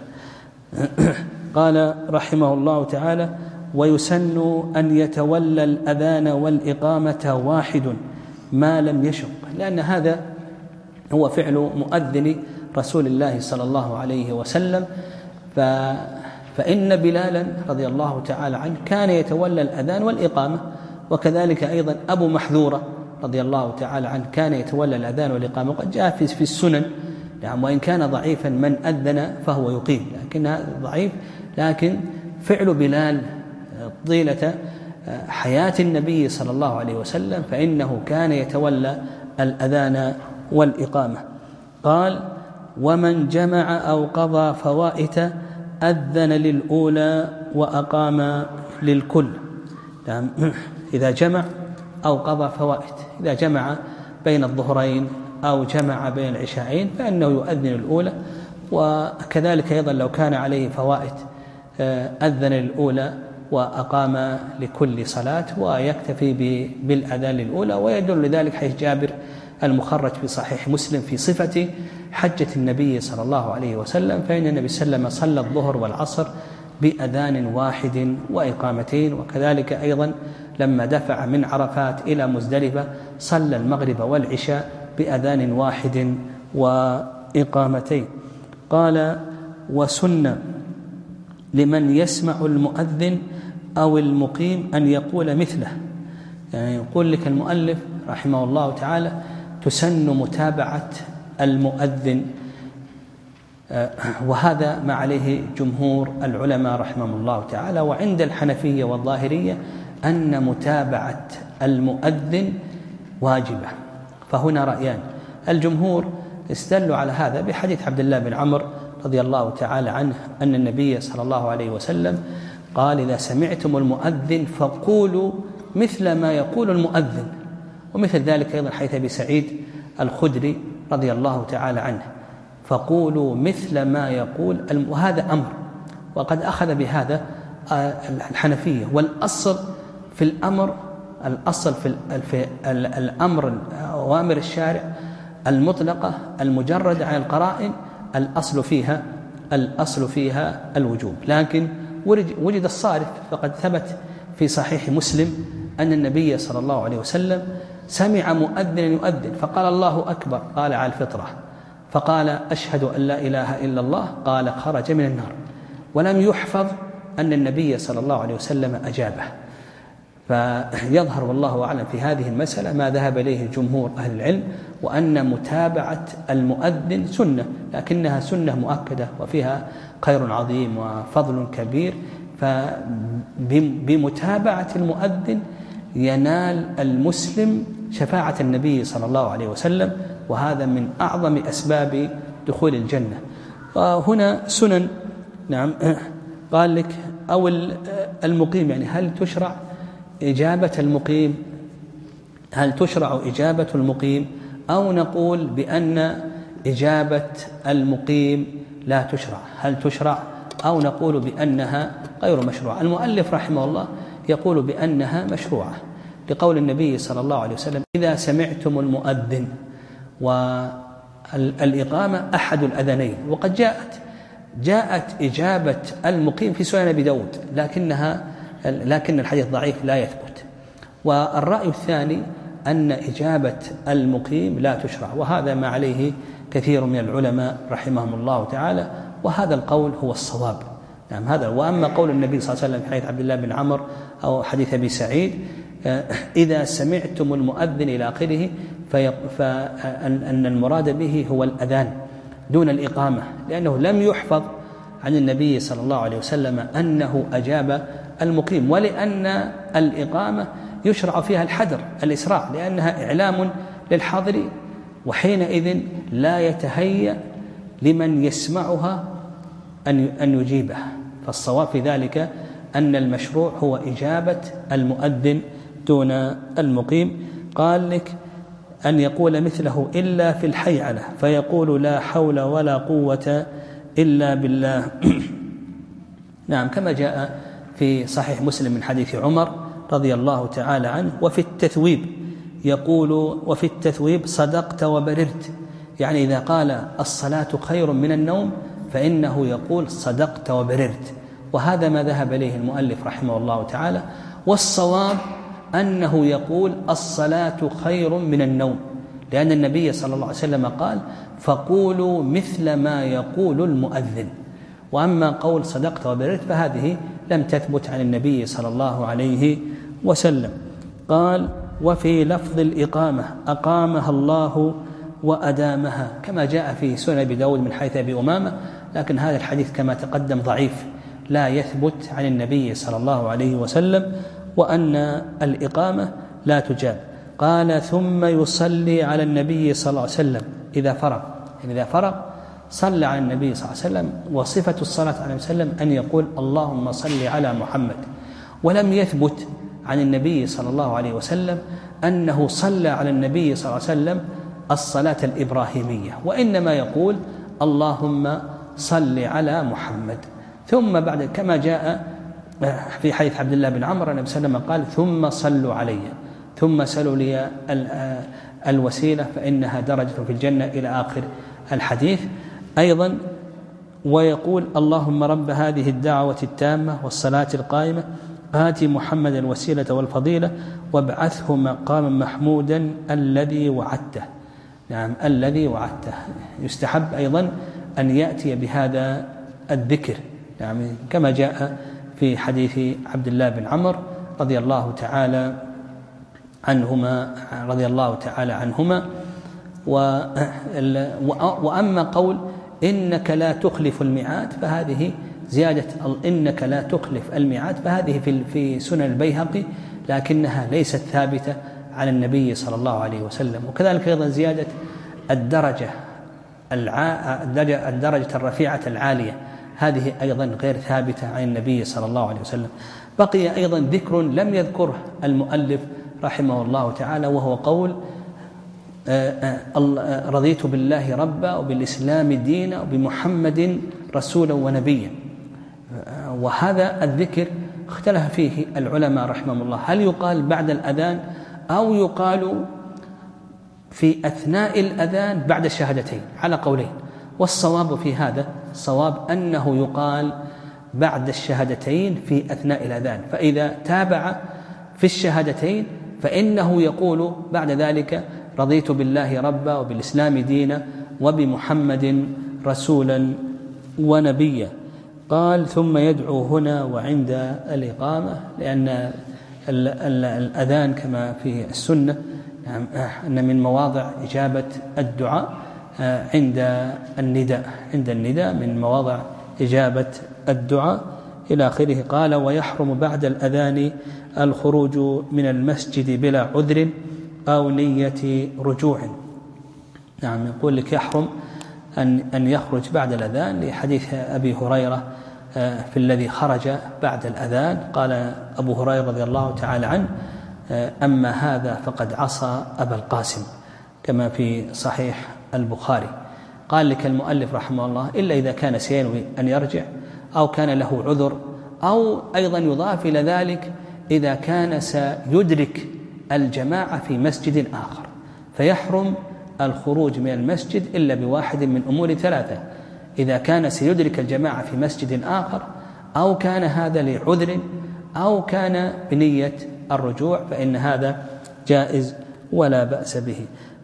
قال رحمه الله تعالى: ويسن أن يتولى الأذان والإقامة واحد ما لم يشق، لأن هذا هو فعل مؤذن رسول الله صلى الله عليه وسلم. ف فإن بلالا رضي الله تعالى عنه كان يتولى الأذان والإقامة، وكذلك أيضا أبو محذورة رضي الله تعالى عنه كان يتولى الأذان والإقامة، وقد جاء في السنن. نعم، وإن كان ضعيفا من أذن فهو يقيم، لكن هذا ضعيف. لكن فعل بلال طيلة حياة النبي صلى الله عليه وسلم فإنه كان يتولى الأذان والإقامة. قال: ومن جمع أو قضى فوائت أذن للأولى وأقام للكل. يعني إذا جمع أو قضى فوائت، إذا جمع بين الظهرين أو جمع بين العشاءين فإنه يؤذن الأولى، وكذلك أيضا لو كان عليه فوائت أذن الأولى وأقام لكل صلاة، ويكتفي بالأذان الأولى. ويدل لذلك حيث جابر المخرج في صحيح مسلم في صفة حجة النبي صلى الله عليه وسلم، فإن النبي صلى الله عليه وسلم صلى الظهر والعصر بأذان واحد وإقامتين، وكذلك أيضا لما دفع من عرفات إلى مزدلفة صلى المغرب والعشاء بأذان واحد وإقامتين. قال: وسن لمن يسمع المؤذن أو المقيم أن يقول مثله. يعني يقول لك المؤلف رحمه الله تعالى: تسن متابعة المؤذن، وهذا ما عليه جمهور العلماء رحمهم الله تعالى. وعند الحنفية والظاهرية أن متابعة المؤذن واجبة. فهنا رأيان. الجمهور استدلوا على هذا بحديث عبد الله بن عمرو رضي الله تعالى عنه أن النبي صلى الله عليه وسلم قال: إذا سمعتم المؤذن فقولوا مثل ما يقول المؤذن. ومثل ذلك أيضا حيث أبي سعيد الخدري رضي الله تعالى عنه: فقولوا مثل ما يقول. وهذا أمر، وقد أخذ بهذا الحنفية. والأصل في الأمر، الأصل في الأمر أوامر الشارع المطلقة المجردة عن القرائن الأصل فيها الأصل فيها الوجوب. لكن وجد الصارف، فقد ثبت في صحيح مسلم أن النبي صلى الله عليه وسلم سمع مؤذنا يؤذن فقال: الله أكبر، قال: على الفطرة. فقال: أشهد أن لا إله إلا الله، قال: خرج من النار. ولم يحفظ أن النبي صلى الله عليه وسلم أجابه. فيظهر والله أعلم في هذه المسألة ما ذهب إليه جمهور أهل العلم، وأن متابعة المؤذن سنة، لكنها سنة مؤكدة وفيها خير عظيم وفضل كبير. فبمتابعة المؤذن ينال المسلم شفاعة النبي صلى الله عليه وسلم، وهذا من أعظم أسباب دخول الجنة. وهنا سنن. نعم، قال لك: أو المقيم، يعني هل تشرع إجابة المقيم هل تشرع إجابة المقيم أو نقول بأن إجابة المقيم لا تشرع؟ هل تشرع أو نقول بأنها غير مشروعة؟ المؤلف رحمه الله يقول بأنها مشروعة لقول النبي صلى الله عليه وسلم: إذا سمعتم المؤذن. والإقامة أحد الأذنين، وقد جاءت جاءت إجابة المقيم في سنن أبي داود، لكنها لكن الحديث ضعيف لا يثبت. والرأي الثاني أن إجابة المقيم لا تشرع، وهذا ما عليه كثير من العلماء رحمهم الله تعالى. وهذا القول هو الصواب. نعم هذا. وأما قول النبي صلى الله عليه وسلم في حديث عبد الله بن عمرو أو حديث أبي سعيد إذا سمعتم المؤذن إلى آخره فأن المراد به هو الأذان دون الإقامة، لأنه لم يحفظ عن النبي صلى الله عليه وسلم أنه أجاب المقيم، ولأن الإقامة يشرع فيها الحذر الإسراع لأنها إعلام للحاضرين، وحينئذ لا يتهيأ لمن يسمعها أن يجيبها. فالصواب في ذلك أن المشروع هو إجابة المؤذن دون المقيم. قال لك أن يقول مثله إلا في الحيعلة فيقول لا حول ولا قوة إلا بالله. نعم كما جاء في صحيح مسلم من حديث عمر رضي الله تعالى عنه. وفي التثويب يقول وفي التثويب صدقت وبررت، يعني إذا قال الصلاة خير من النوم فإنه يقول صدقت وبررت، وهذا ما ذهب إليه المؤلف رحمه الله تعالى. والصواب أنه يقول الصلاة خير من النوم، لأن النبي صلى الله عليه وسلم قال فقولوا مثل ما يقول المؤذن. وأما قول صدقت وبررت فهذه لم تثبت عن النبي صلى الله عليه وسلم. قال وفي لفظ الإقامة أقامها الله وأدامها، كما جاء في سنن أبي داود من حيث أبي أمامة، لكن هذا الحديث كما تقدم ضعيف لا يثبت عن النبي صلى الله عليه وسلم، وأن الإقامة لا تجاب. قال ثم يصلي على النبي صلى الله عليه وسلم إذا فرغ، يعني إذا فرغ صلى على النبي صلى الله عليه وسلم. وصفة الصلاة عليه وسلم أن يقول اللهم صل على محمد، ولم يثبت عن النبي صلى الله عليه وسلم أنه صلى على النبي صلى الله عليه وسلم الصلاة الإبراهيمية، وإنما يقول اللهم صل على محمد. ثم بعد كما جاء في حديث عبد الله بن عمرو النبي صلى الله عليه وسلم قال ثم صلوا علي ثم سلوا لي الوسيلة فإنها درجة في الجنة إلى آخر الحديث. أيضا ويقول اللهم رب هذه الدعوة التامة والصلاة القائمة آتي محمد الوسيلة والفضيلة وابعثه مقاما محمودا الذي وعدته. نعم الذي وعدته. يستحب أيضا أن يأتي بهذا الذكر، يعني كما جاء في حديث عبد الله بن عمرو رضي الله تعالى عنهما رضي الله تعالى عنهما. وأما قول إنك لا تخلف الميعاد فهذه زيادة إنك لا تخلف الميعاد فهذه في في سنن البيهقي، لكنها ليست ثابتة عن النبي صلى الله عليه وسلم. وكذلك أيضا زيادة الدرجة الدرجة الرفيعة العالية هذه أيضا غير ثابتة عن النبي صلى الله عليه وسلم. بقي أيضا ذكر لم يذكره المؤلف رحمه الله تعالى، وهو قول رضيت بالله ربا وبالإسلام دينا وبمحمد رسولا ونبيا. وهذا الذكر اختلف فيه العلماء رحمهم الله، هل يقال بعد الأذان أو يقال في أثناء الأذان بعد الشهادتين، على قولين. والصواب في هذا الصواب أنه يقال بعد الشهادتين في أثناء الأذان، فإذا تابع في الشهادتين فإنه يقول بعد ذلك رضيت بالله ربا وبالإسلام دينا وبمحمد رسولا ونبيا. قال ثم يدعو هنا وعند الإقامة، لأن الأذان كما في السنة أن من مواضع إجابة الدعاء عند النداء عند النداء من مواضع إجابة الدعاء إلى آخره. قال ويحرم بعد الأذان الخروج من المسجد بلا عذر أو نية رجوع. نعم يقول لك يحرم أن أن يخرج بعد الأذان لحديث أبي هريرة في الذي خرج بعد الأذان. قال أبو هريرة رضي الله تعالى عنه أما هذا فقد عصى أبا القاسم، كما في صحيح البخاري. قال لك المؤلف رحمه الله إلا إذا كان سينوي أن يرجع أو كان له عذر، أو أيضا يضاف إلى ذلك إذا كان سيدرك الجماعة في مسجد آخر، فيحرم الخروج من المسجد إلا بواحد من أمور ثلاثة: إذا كان سيدرك الجماعة في مسجد آخر، أو كان هذا لعذر، أو كان بنية الرجوع، فإن هذا جائز ولا بأس به.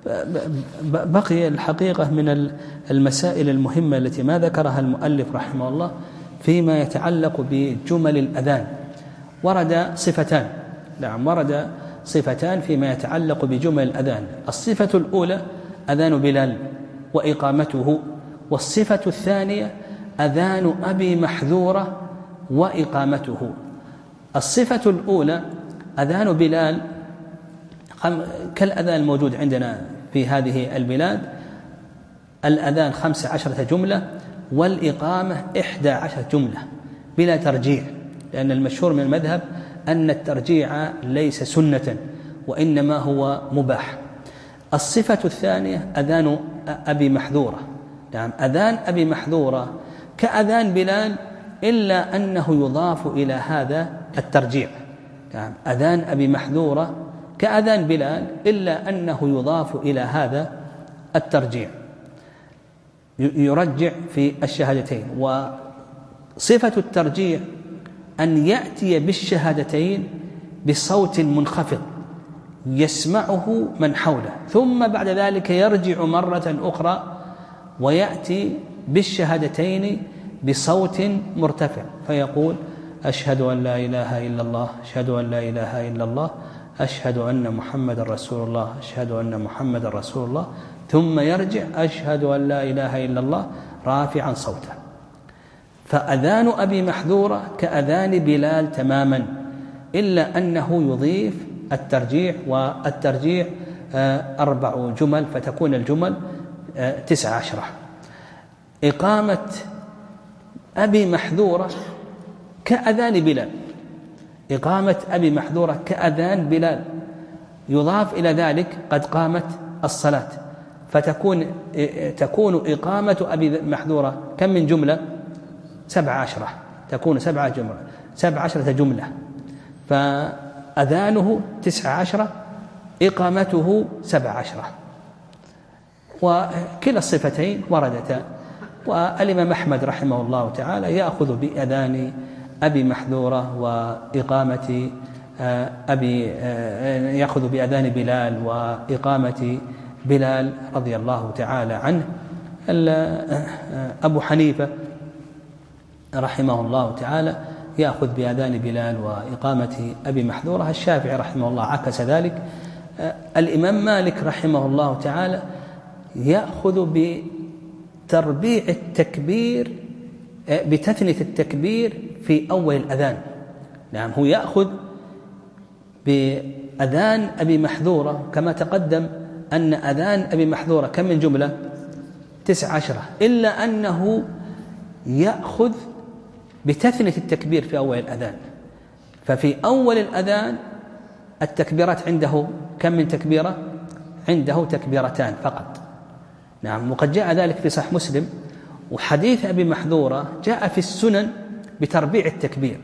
بقي الحقيقة من المسائل المهمة التي ما ذكرها المؤلف رحمه الله فيما يتعلق بجمل الأذان. ورد صفتان، نعم ورد صفتان فيما يتعلق بجمل الأذان. الصفة الأولى أذان بلال وإقامته، والصفة الثانية أذان أبي محذورة وإقامته. الصفة الأولى أذان بلال كالأذان الموجود عندنا في هذه البلاد، الأذان خمس عشرة جملة والإقامة إحدى عشرة جملة بلا ترجيع، لأن المشهور من المذهب أن الترجيع ليس سنة وإنما هو مباح. الصفة الثانية أذان أبي محذورة، نعم أذان أبي محذورة كأذان بلال إلا أنه يضاف إلى هذا الترجيع، نعم أذان أبي محذورة كأذان بلال إلا أنه يضاف إلى هذا الترجيع، يرجع في الشهادتين. وصفة الترجيع أن يأتي بالشهادتين بصوت منخفض يسمعه من حوله، ثم بعد ذلك يرجع مرة أخرى ويأتي بالشهادتين بصوت مرتفع فيقول أشهد أن لا إله إلا الله، أشهد أن لا إله إلا الله، أشهد أن محمد رسول الله، أشهد أن محمد رسول الله، ثم يرجع أشهد أن لا إله إلا الله رافعا صوته. فأذان أبي محذورة كأذان بلال تماما إلا أنه يضيف الترجيع، والترجيع أربع جمل فتكون الجمل تسع عشرة. إقامة أبي محذورة كأذان بلال، إقامة أبي محذورة كأذان بلال يضاف إلى ذلك قد قامت الصلاة، فتكون تكون إقامة أبي محذورة كم من جملة؟ سبع عشرة، تكون سبع جملة سبع عشرة جملة، فأذانه تسع عشرة إقامته سبع عشرة. وكلا الصفتين وردتا. والإمام أحمد رحمه الله تعالى يأخذ بأذان أبي محذورة وإقامة أبي يأخذ بأذان بلال وإقامة بلال رضي الله تعالى عنه. أبو حنيفة رحمه الله تعالى يأخذ بأذان بلال وإقامة أبي محذورة. الشافعي رحمه الله عكس ذلك. الإمام مالك رحمه الله تعالى يأخذ بتربيع التكبير بتثنية التكبير في أول الأذان. نعم هو يأخذ بأذان أبي محذورة كما تقدم أن أذان أبي محذورة كم من جملة؟ تسع عشرة، إلا أنه يأخذ بتثنية التكبير في أول الأذان. ففي أول الأذان التكبيرات عنده كم من تكبيرة؟ عنده تكبيرتان فقط. نعم وقد جاء ذلك في صحيح مسلم. وحديث أبي محذورة جاء في السنن بتربيع التكبير،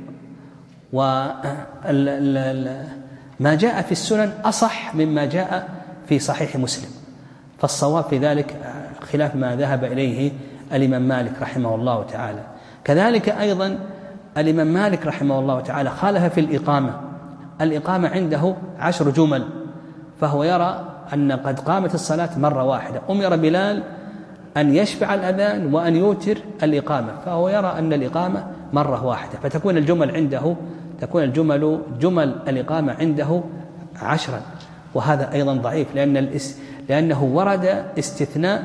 وما جاء في السنن أصح مما جاء في صحيح مسلم، فالصواب في ذلك خلاف ما ذهب إليه الإمام مالك رحمه الله تعالى. كذلك أيضا الإمام مالك رحمه الله تعالى خالف في الإقامة. الإقامة عنده عشر جمل، فهو يرى أن قد قامت الصلاة مرة واحدة. أمر بلال أن يشفع الأذان وأن يوتر الإقامة، فهو يرى أن الإقامة مرة واحدة، فتكون الجمل عنده تكون الجمل جمل الإقامة عنده عشرا. وهذا أيضا ضعيف، لأن الاس لأنه ورد استثناء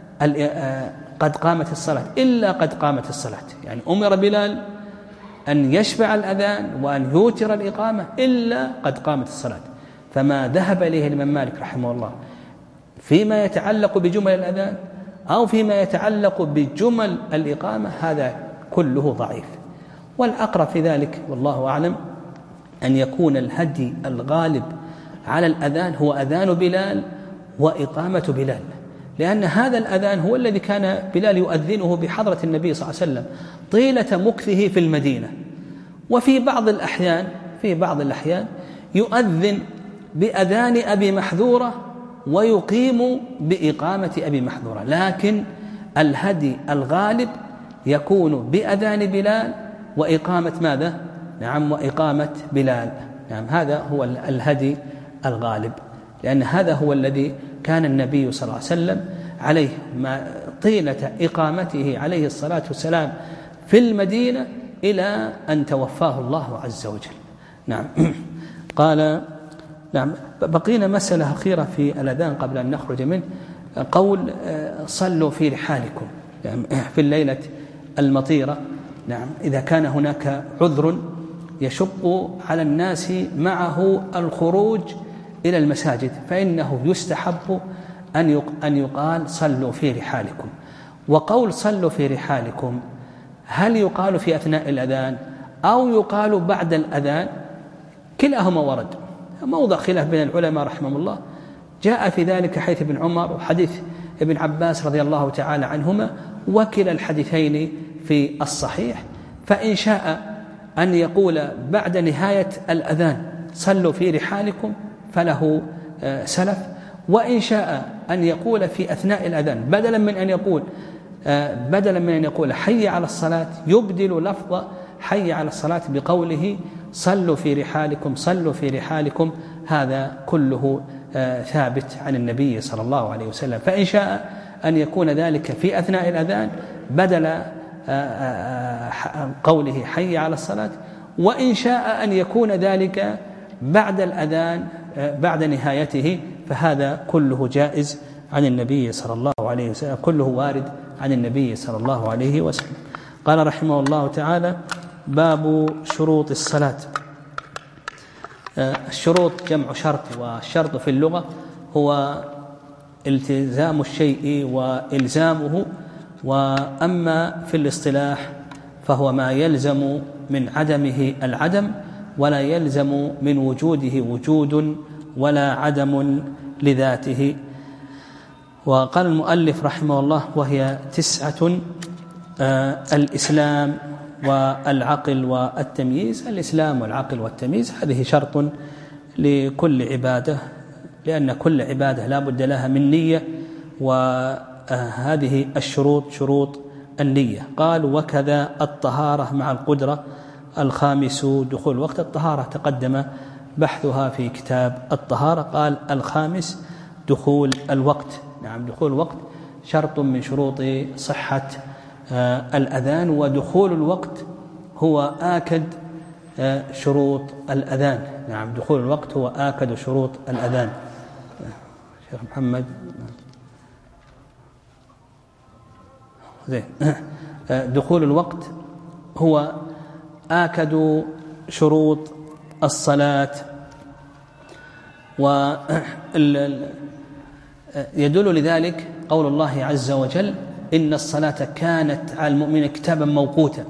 قد قامت الصلاة إلا قد قامت الصلاة، يعني أمر بلال أن يشفع الأذان وأن يوتر الإقامة إلا قد قامت الصلاة. فما ذهب إليه الإمام مالك رحمه الله فيما يتعلق بجمل الأذان أو فيما يتعلق بجمل الإقامة هذا كله ضعيف. والأقرب في ذلك والله أعلم أن يكون الهدي الغالب على الأذان هو أذان بلال وإقامة بلال، لأن هذا الأذان هو الذي كان بلال يؤذنه بحضرة النبي صلى الله عليه وسلم طيلة مكثه في المدينة. وفي بعض الأحيان في بعض الأحيان يؤذن بأذان أبي محذورة ويقيم بإقامة أبي محذورة، لكن الهدي الغالب يكون بأذان بلال وإقامة ماذا؟ نعم وإقامة بلال. نعم هذا هو الهدي الغالب، لأن هذا هو الذي كان النبي صلى الله عليه وسلم عليه ما طيلة إقامته عليه الصلاة والسلام في المدينة إلى أن توفاه الله عز وجل. نعم. قال نعم. بقينا مسألة أخيرة في الأذان قبل أن نخرج منه، قول صلوا في رحالكم يعني في الليلة المطيرة. نعم. إذا كان هناك عذر يشق على الناس معه الخروج إلى المساجد فإنه يستحب أن يقال صلوا في رحالكم. وقول صلوا في رحالكم هل يقال في أثناء الأذان أو يقال بعد الأذان؟ كلاهما ورد، موضع خلاف بين العلماء رحمهم الله. جاء في ذلك حديث ابن عمر وحديث ابن عباس رضي الله تعالى عنهما، وكلا الحديثين في الصحيح. فإن شاء أن يقول بعد نهاية الأذان صلوا في رحالكم فله سلف، وإن شاء أن يقول في أثناء الأذان بدلا من أن يقول بدلا من أن يقول حي على الصلاة يبدل لفظ حي على الصلاة بقوله صلوا في رحالكم صلوا في رحالكم. هذا كله ثابت عن النبي صلى الله عليه وسلم. فإن شاء أن يكون ذلك في أثناء الأذان بدل قوله حي على الصلاة، وإن شاء أن يكون ذلك بعد الأذان بعد نهايته، فهذا كله جائز عن النبي صلى الله عليه وسلم، كله وارد عن النبي صلى الله عليه وسلم. قال رحمه الله تعالى: باب شروط الصلاة. الشروط جمع شرط، والشرط في اللغة هو التزام الشيء وإلزامه، وأما في الاصطلاح فهو ما يلزم من عدمه العدم ولا يلزم من وجوده وجود ولا عدم لذاته. وقال المؤلف رحمه الله: وهي تسعة: آه الإسلام والعقل والتمييز. الإسلام والعقل والتمييز هذه شرط لكل عبادة، لأن كل عبادة لا بد لها من نية، وهذه الشروط شروط النية. قال: وكذا الطهارة مع القدرة. الخامس دخول وقت الطهارة، تقدم بحثها في كتاب الطهارة. قال: الخامس دخول الوقت. نعم، دخول الوقت شرط من شروط صحة آه الأذان، ودخول الوقت هو آكد آه شروط الأذان. نعم، دخول الوقت هو آكد شروط الأذان. شيخ محمد زين. آه دخول الوقت هو آكد شروط الصلاة. ويدل لذلك قول الله عز وجل: إن الصلاة كانت على المؤمنين كتابا موقوتا.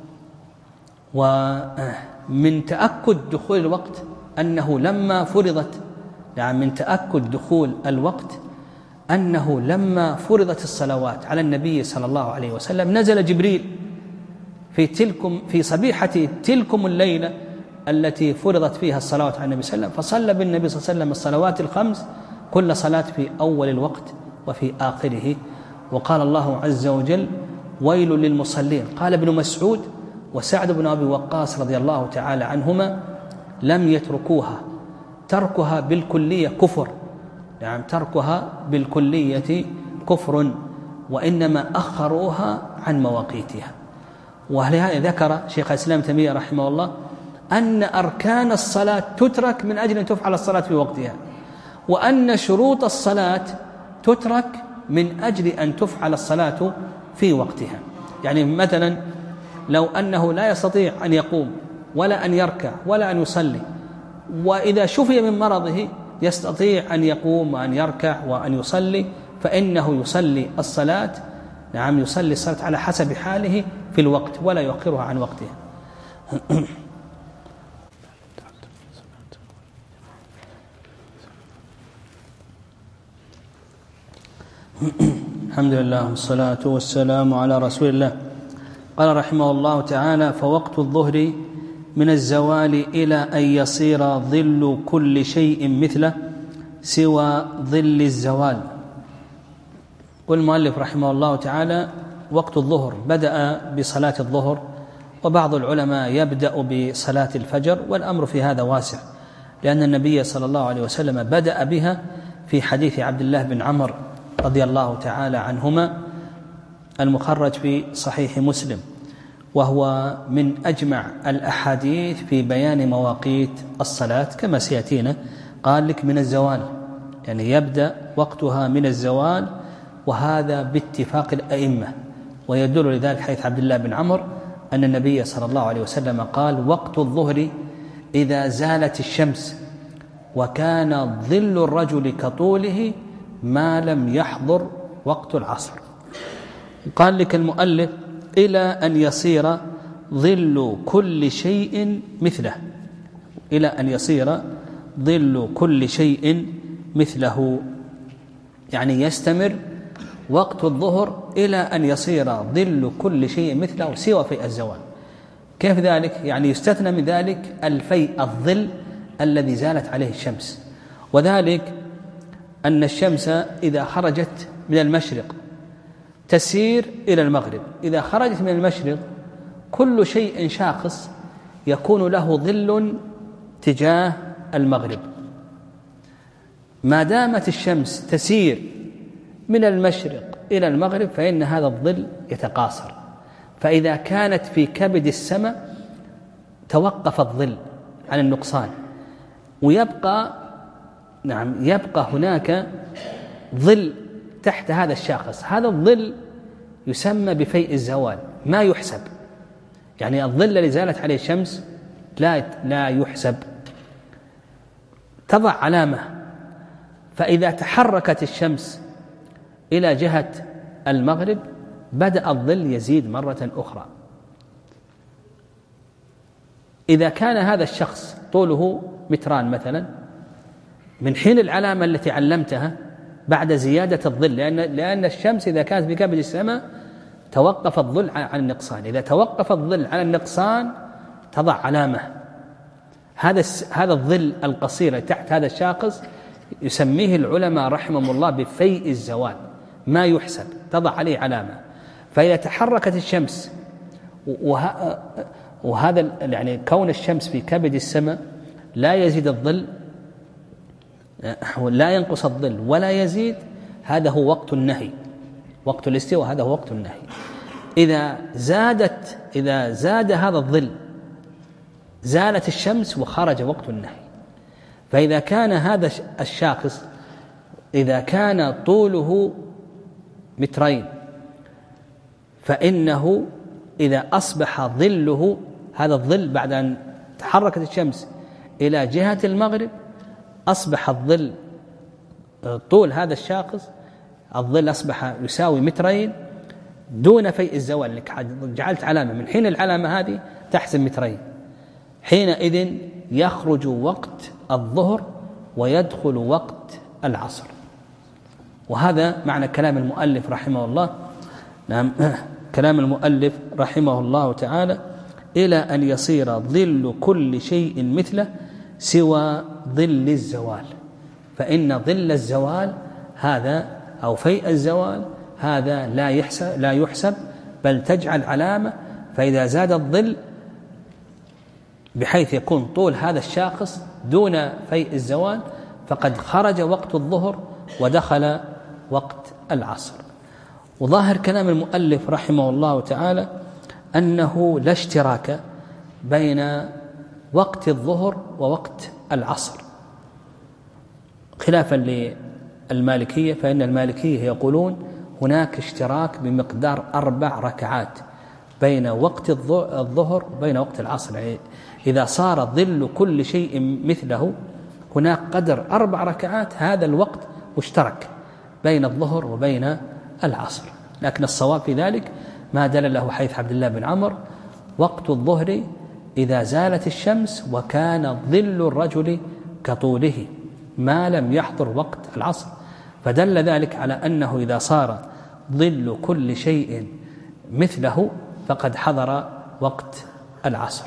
ومن تأكد دخول الوقت أنه لما فرضت يعني من تأكد دخول الوقت أنه لما فرضت الصلوات على النبي صلى الله عليه وسلم نزل جبريل في تلكم في صبيحة تلكم الليلة التي فرضت فيها الصلوات على النبي صلى الله عليه وسلم، فصلى بالنبي صلى الله عليه وسلم الصلوات الخمس، كل صلاة في أول الوقت وفي آخره. وقال الله عز وجل: ويل للمصلين. قال ابن مسعود وسعد بن أبي وقاص رضي الله تعالى عنهما: لم يتركوها، تركها بالكلية كفر، يعني تركها بالكلية كفر، وإنما أخروها عن مواقيتها. ولهذا ذكر شيخ الإسلام تيمية رحمه الله أن أركان الصلاة تترك من أجل أن تفعل الصلاة في وقتها، وأن شروط الصلاة تترك من أجل أن تفعل الصلاة في وقتها. يعني مثلا لو أنه لا يستطيع أن يقوم ولا أن يركع ولا أن يصلي، وإذا شفي من مرضه يستطيع أن يقوم وأن يركع وأن يصلي، فإنه يصلي الصلاة نعم يصلي الصلاة على حسب حاله في الوقت ولا يؤخرها عن وقتها. الحمد لله والصلاة والسلام على رسول الله. قال رحمه الله تعالى: فوقت الظهر من الزوال إلى أن يصير ظل كل شيء مثله سوى ظل الزوال. قال المؤلف رحمه الله تعالى: وقت الظهر بدأ بصلاة الظهر، وبعض العلماء يبدأ بصلاة الفجر، والأمر في هذا واسع، لأن النبي صلى الله عليه وسلم بدأ بها في حديث عبد الله بن عمرو رضي الله تعالى عنهما المخرج في صحيح مسلم، وهو من أجمع الأحاديث في بيان مواقيت الصلاة كما سيأتينا. قال لك من الزوال، يعني يبدأ وقتها من الزوال، وهذا باتفاق الأئمة، ويدل لذلك حيث عبد الله بن عمرو أن النبي صلى الله عليه وسلم قال: وقت الظهر إذا زالت الشمس وكان ظل الرجل كطوله ما لم يحضر وقت العصر. قال لك المؤلف: إلى أن يصير ظل كل شيء مثله، إلى أن يصير ظل كل شيء مثله، يعني يستمر وقت الظهر إلى أن يصير ظل كل شيء مثله سوى في الزوال. كيف ذلك؟ يعني يستثنى من ذلك الفيء، الظل الذي زالت عليه الشمس، وذلك أن الشمس إذا خرجت من المشرق تسير إلى المغرب، إذا خرجت من المشرق كل شيء شاخص يكون له ظل تجاه المغرب. ما دامت الشمس تسير من المشرق إلى المغرب فإن هذا الظل يتقاصر، فإذا كانت في كبد السماء توقف الظل عن النقصان، ويبقى نعم يبقى هناك ظل تحت هذا الشاخص. هذا الظل يسمى بفيء الزوال، ما يحسب، يعني الظل الذي زالت عليه الشمس لا لا يحسب. تضع علامة، فإذا تحركت الشمس إلى جهة المغرب بدأ الظل يزيد مرة أخرى. إذا كان هذا الشخص طوله متران مثلا، من حين العلامة التي علمتها بعد زيادة الظل، لأن, لأن الشمس إذا كانت في كبد السماء توقف الظل عن النقصان، إذا توقف الظل عن النقصان تضع علامة. هذا هذا الظل القصير تحت هذا الشاخص يسميه العلماء رحمهم الله بفيء الزوال، ما يحسب، تضع عليه علامة. فإذا تحركت الشمس، وه... وهذا يعني كون الشمس في كبد السماء لا يزيد الظل، لا ينقص الظل ولا يزيد، هذا هو وقت النهي، وقت الاستواء، هذا هو وقت النهي. إذا زادت إذا زاد هذا الظل زالت الشمس وخرج وقت النهي. فإذا كان هذا الشاخص إذا كان طوله مترين فإنه إذا أصبح ظله، هذا الظل بعد أن تحركت الشمس إلى جهة المغرب أصبح الظل طول هذا الشاخص، الظل أصبح يساوي مترين دون فيء الزوال، لك جعلت علامة، من حين العلامة هذه تحسب مترين، حينئذ يخرج وقت الظهر ويدخل وقت العصر. وهذا معنى كلام المؤلف رحمه الله. نعم، كلام المؤلف رحمه الله تعالى: إلى أن يصير ظل كل شيء مثله سوى ظل الزوال، فإن ظل الزوال هذا أو فيء الزوال هذا لا يحسب, لا يحسب بل تجعل علامة. فإذا زاد الظل بحيث يكون طول هذا الشاخص دون فيء الزوال فقد خرج وقت الظهر ودخل وقت العصر. وظاهر كلام المؤلف رحمه الله تعالى أنه لا اشتراك بين وقت الظهر ووقت العصر، خلافا للمالكية، فإن المالكية يقولون هناك اشتراك بمقدار أربع ركعات بين وقت الظهر وبين وقت العصر. يعني إذا صار ظل كل شيء مثله هناك قدر أربع ركعات، هذا الوقت مشترك بين الظهر وبين العصر. لكن الصواب في ذلك ما دل له حيث عبد الله بن عمرو: وقت الظهر إذا زالت الشمس وكان ظل الرجل كطوله ما لم يحضر وقت العصر، فدل ذلك على أنه إذا صار ظل كل شيء مثله فقد حضر وقت العصر.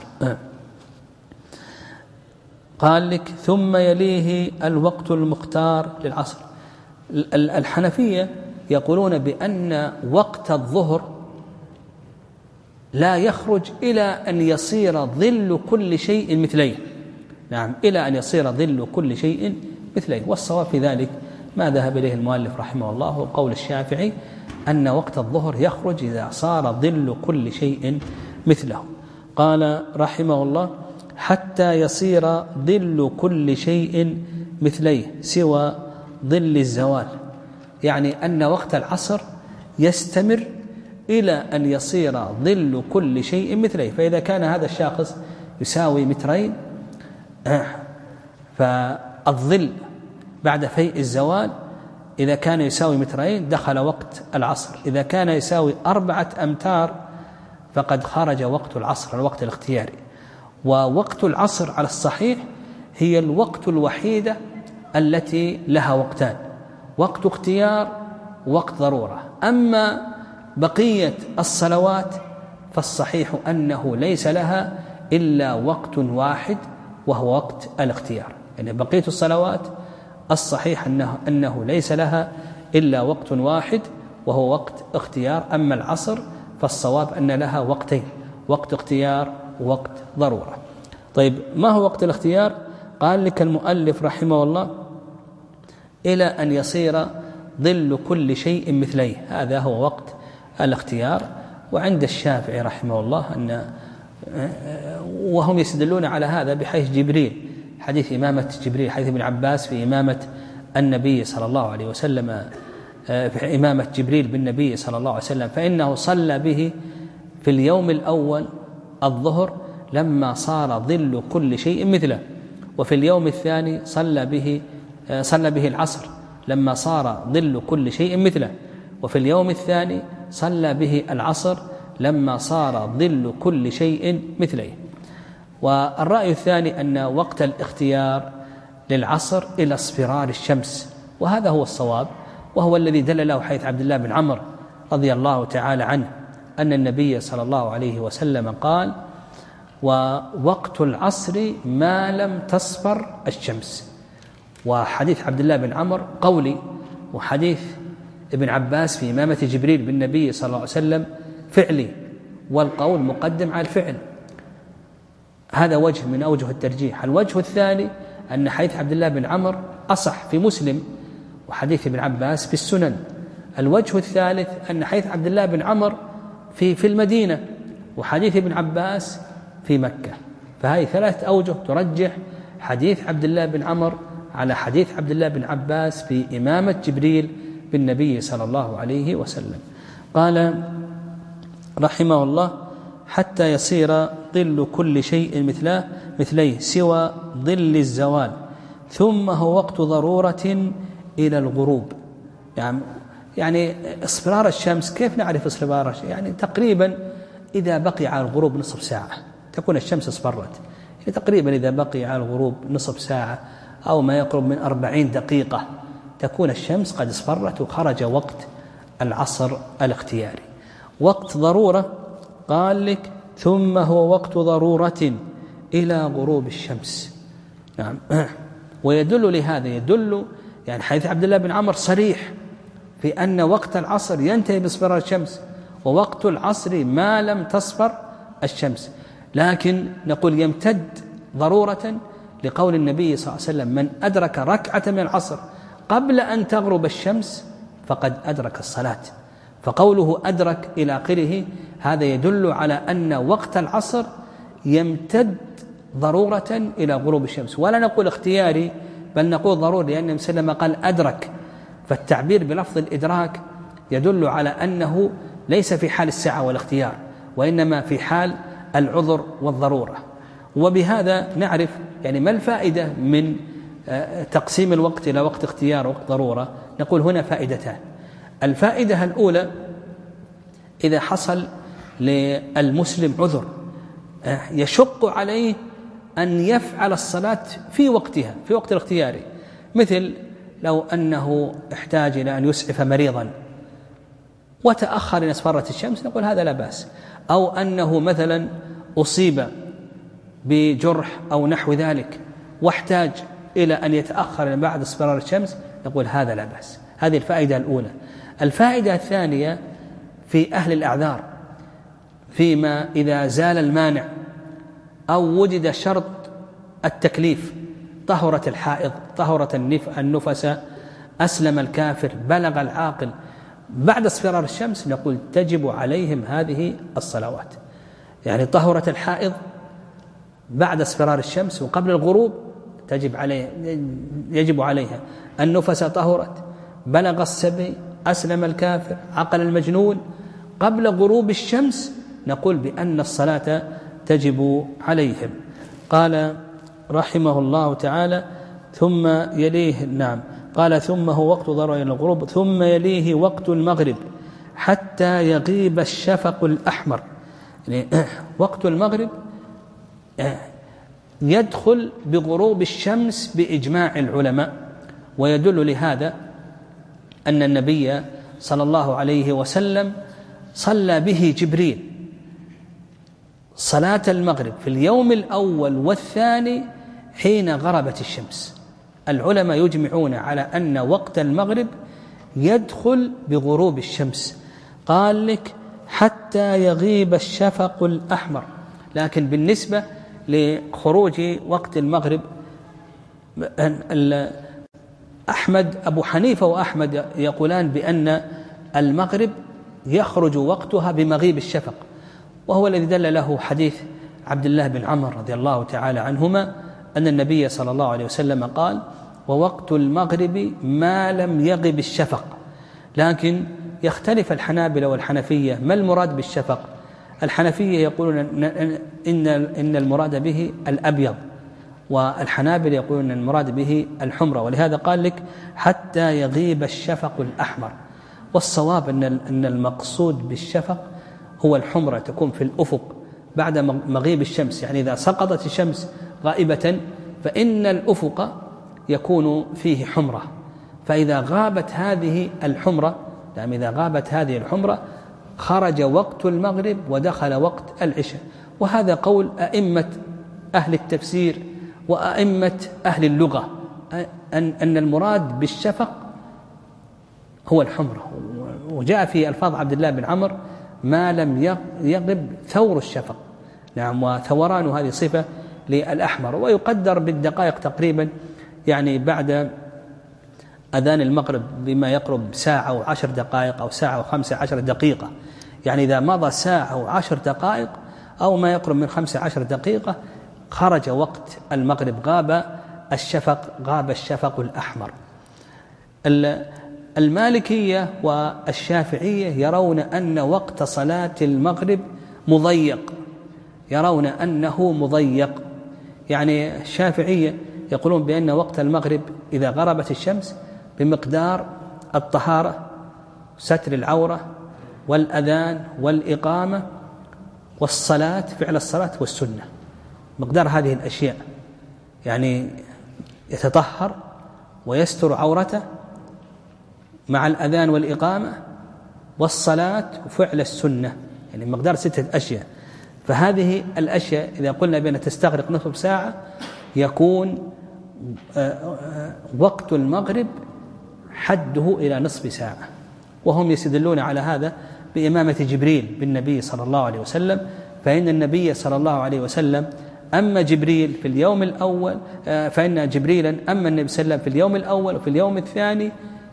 قال لك: ثم يليه الوقت المختار للعصر. الحنفية يقولون بأن وقت الظهر لا يخرج إلى أن يصير ظل كل شيء مثليه. نعم، إلى أن يصير ظل كل شيء مثليه. والصواب في ذلك ما ذهب إليه المؤلف رحمه الله هو قول الشافعي أن وقت الظهر يخرج إذا صار ظل كل شيء مثله. قال رحمه الله حتى يصير ظل كل شيء مثليه سوى ظل الزوال، يعني أن وقت العصر يستمر إلى أن يصير ظل كل شيء مثليه. فإذا كان هذا الشاخص يساوي مترين فالظل بعد فيء الزوال إذا كان يساوي مترين دخل وقت العصر، إذا كان يساوي أربعة أمتار فقد خرج وقت العصر الوقت الاختياري. ووقت العصر على الصحيح هي الوقت الوحيدة التي لها وقتان، وقت اختيار ووقت ضرورة. أما بقية الصلوات فالصحيح أنه ليس لها إلا وقت واحد وهو وقت الاختيار، يعني بقية الصلوات الصحيح أنه, أنه ليس لها إلا وقت واحد وهو وقت اختيار. أما العصر فالصواب أن لها وقتين، وقت اختيار ووقت ضرورة. طيب ما هو وقت الاختيار؟ قال لك المؤلف رحمه الله إلى أن يصير ظل كل شيء مثليه، هذا هو وقت الاختيار. وعند الشافعي رحمه الله أن وهم يستدلون على هذا بحيث جبريل، حديث إمامة جبريل، حديث ابن عباس في إمامة النبي صلى الله عليه وسلم، في إمامة جبريل بالنبي صلى الله عليه وسلم، فإنه صلى به في اليوم الأول الظهر لما صار ظل كل شيء مثله، وفي اليوم الثاني صلى به صلى به العصر لما صار ظل كل شيء مثله، وفي اليوم الثاني صلى به العصر لما صار ظل كل شيء مثله. والرأي الثاني أن وقت الاختيار للعصر إلى اصفرار الشمس، وهذا هو الصواب، وهو الذي دل له حديث عبد الله بن عمرو رضي الله تعالى عنه أن النبي صلى الله عليه وسلم قال: ووقت العصر ما لم تصفر الشمس. وحديث عبد الله بن عمرو قولي، وحديث ابن عباس في إمامة جبريل بالنبي صلى الله عليه وسلم فعلي، والقول مقدم على الفعل. هذا وجه من أوجه الترجيح. الوجه الثاني أن حديث عبد الله بن عمرو أصح في مسلم، وحديث ابن عباس في السنن. الوجه الثالث أن حديث عبد الله بن عمرو في في المدينة، وحديث ابن عباس في مكة. فهذه ثلاثة أوجه ترجح حديث عبد الله بن عمرو على حديث عبد الله بن عباس في إمامة جبريل بالنبي صلى الله عليه وسلم. قال رحمه الله: حتى يصير ظل كل شيء مثله مثليه سوى ظل الزوال، ثم هو وقت ضرورة إلى الغروب. يعني يعني اصفرار الشمس، كيف نعرف اصفرار الشمس؟ يعني تقريبا إذا بقي على الغروب نصف ساعة تكون الشمس اصفرت، يعني تقريبا إذا بقي على الغروب نصف ساعة أو ما يقرب من أربعين دقيقة تكون الشمس قد اصفرت وخرج وقت العصر الاختياري. وقت ضرورة قال لك: ثم هو وقت ضرورة إلى غروب الشمس. نعم. ويدل لهذا يدل يعني حديث عبد الله بن عمرو صريح في أن وقت العصر ينتهي باصفرار الشمس، ووقت العصر ما لم تصفر الشمس. لكن نقول يمتد ضرورة لقول النبي صلى الله عليه وسلم: من أدرك ركعة من العصر قبل أن تغرب الشمس فقد أدرك الصلاة. فقوله أدرك إلى آخره هذا يدل على أن وقت العصر يمتد ضرورة إلى غروب الشمس، ولا نقول اختياري بل نقول ضروري، لأن النبي صلى الله عليه وسلم قال أدرك. فالتعبير بلفظ الإدراك يدل على أنه ليس في حال السعة والاختيار، وإنما في حال العذر والضرورة. وبهذا نعرف يعني ما الفائدة من تقسيم الوقت إلى وقت اختيار ووقت ضرورة. نقول هنا فائدتان. الفائدة الأولى: إذا حصل للمسلم عذر يشق عليه أن يفعل الصلاة في وقتها في وقت الاختياري، مثل لو أنه احتاج إلى أن يسعف مريضا وتأخر إن اصفرت الشمس، نقول هذا لا بأس. أو أنه مثلا أصيب بجرح أو نحو ذلك واحتاج إلى أن يتأخر بعد اصفرار الشمس، نقول هذا لا بأس. هذه الفائدة الأولى. الفائدة الثانية في أهل الأعذار، فيما إذا زال المانع أو وجد شرط التكليف، طهرت الحائض، طهرت النفس، أسلم الكافر، بلغ العاقل، بعد اصفرار الشمس نقول تجب عليهم هذه الصلوات. يعني طهرة الحائض بعد اصفرار الشمس وقبل الغروب تجب عليه يجب عليها. النفس طهرت، بلغ السبي، أسلم الكافر، عقل المجنون، قبل غروب الشمس نقول بأن الصلاة تجب عليهم. قال رحمه الله تعالى ثم يليه نعم قال ثم هو وقت ضرورة إلى الغروب، ثم يليه وقت المغرب حتى يغيب الشفق الأحمر. يعني وقت المغرب يدخل بغروب الشمس بإجماع العلماء، ويدل لهذا أن النبي صلى الله عليه وسلم صلى به جبريل صلاة المغرب في اليوم الأول والثاني حين غربت الشمس. العلماء يجمعون على أن وقت المغرب يدخل بغروب الشمس. قال لك حتى يغيب الشفق الأحمر، لكن بالنسبة لخروج وقت المغرب أحمد أبو حنيفة وأحمد يقولان بأن المغرب يخرج وقتها بمغيب الشفق، وهو الذي دل له حديث عبد الله بن عمر رضي الله تعالى عنهما أن النبي صلى الله عليه وسلم قال ووقت المغرب ما لم يغب الشفق. لكن يختلف الحنابلة والحنفية ما المراد بالشفق. الحنفية يقولون إن إن المراد به الأبيض، والحنابلة يقولون أن المراد به الحمرة، ولهذا قال لك حتى يغيب الشفق الأحمر. والصواب أن أن المقصود بالشفق هو الحمرة تكون في الأفق بعد مغيب الشمس. يعني إذا سقطت الشمس غائبة فإن الأفق يكون فيه حمرة، فإذا غابت هذه الحمرة يعني إذا غابت هذه الحمرة خرج وقت المغرب ودخل وقت العشاء. وهذا قول أئمة أهل التفسير وأئمة أهل اللغة أن أن المراد بالشفق هو الحمرة. وجاء في ألفاظ عبد الله بن عمر ما لم يغب ثور الشفق. نعم، وثوران هذه صفة للأحمر، ويقدر بالدقائق تقريبا، يعني بعد أذان المغرب بما يقرب ساعة وعشر دقائق أو ساعة وخمسة عشر دقيقة. يعني إذا مضى ساعة وعشر دقائق أو ما يقرب من خمسة عشر دقيقة خرج وقت المغرب، غاب الشفق غاب الشفق الأحمر. المالكية والشافعية يرون أن وقت صلاة المغرب مضيق، يرون أنه مضيق. يعني الشافعية يقولون بأن وقت المغرب إذا غربت الشمس بمقدار الطهارة، ستر العورة، والأذان والإقامة والصلاة، فعل الصلاة والسنة، مقدار هذه الأشياء. يعني يتطهر ويستر عورته مع الأذان والإقامة والصلاة وفعل السنة، يعني مقدار ستة أشياء. فهذه الأشياء إذا قلنا بأنها تستغرق نصف ساعة يكون وقت المغرب حده إلى نصف ساعة. وهم يستدلون على هذا بإمامة جبريل بالنبي صلى الله عليه وسلم، فإن النبي صلى الله عليه وسلم أما جبريل في اليوم الأول فإن جبريلا أما النبي صلى الله عليه وسلم في اليوم الأول وفي اليوم الثاني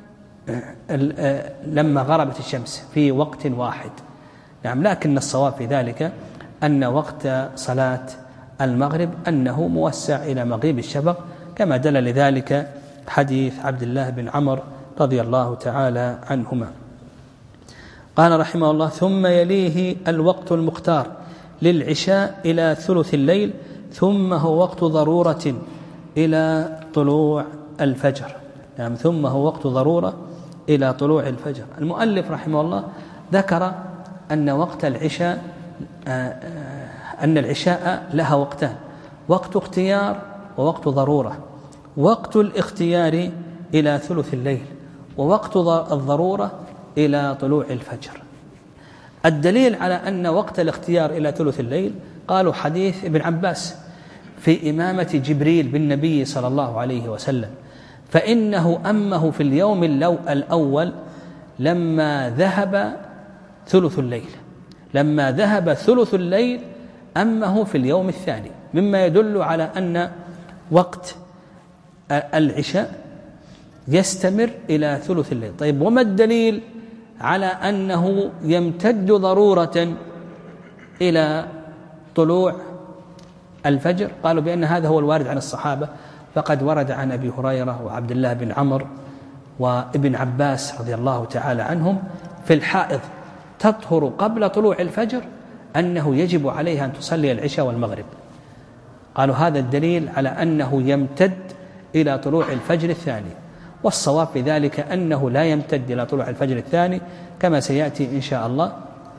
لما غربت الشمس في وقت واحد. نعم، لكن الصواب في ذلك أن وقت صلاة المغرب أنه موسع إلى مغيب الشفق، كما دل لذلك حديث عبد الله بن عمر رضي الله تعالى عنهما. قال رحمه الله ثم يليه الوقت المختار للعشاء إلى ثلث الليل، ثم هو وقت ضرورة إلى طلوع الفجر. يعني ثم هو وقت ضرورة إلى طلوع الفجر. المؤلف رحمه الله ذكر أن وقت العشاء أن العشاء لها وقتان، وقت اختيار ووقت ضرورة. وقت الاختيار إلى ثلث الليل، ووقت الضرورة إلى طلوع الفجر. الدليل على أن وقت الاختيار إلى ثلث الليل قالوا حديث ابن عباس في إمامة جبريل بالنبي صلى الله عليه وسلم، فإنه أمه في اليوم الأول لما ذهب ثلث الليل، لما ذهب ثلث الليل أمه في اليوم الثاني، مما يدل على أن وقت العشاء يستمر إلى ثلث الليل. طيب وما الدليل على أنه يمتد ضرورة إلى طلوع الفجر؟ قالوا بأن هذا هو الوارد عن الصحابة، فقد ورد عن أبي هريرة وعبد الله بن عمر وابن عباس رضي الله تعالى عنهم في الحائض تطهر قبل طلوع الفجر أنه يجب عليها أن تصلي العشاء والمغرب. قالوا هذا الدليل على أنه يمتد إلى طلوع الفجر الثاني، والصواب في ذلك أنه لا يمتد إلى طلوع الفجر الثاني كما سيأتي إن شاء الله.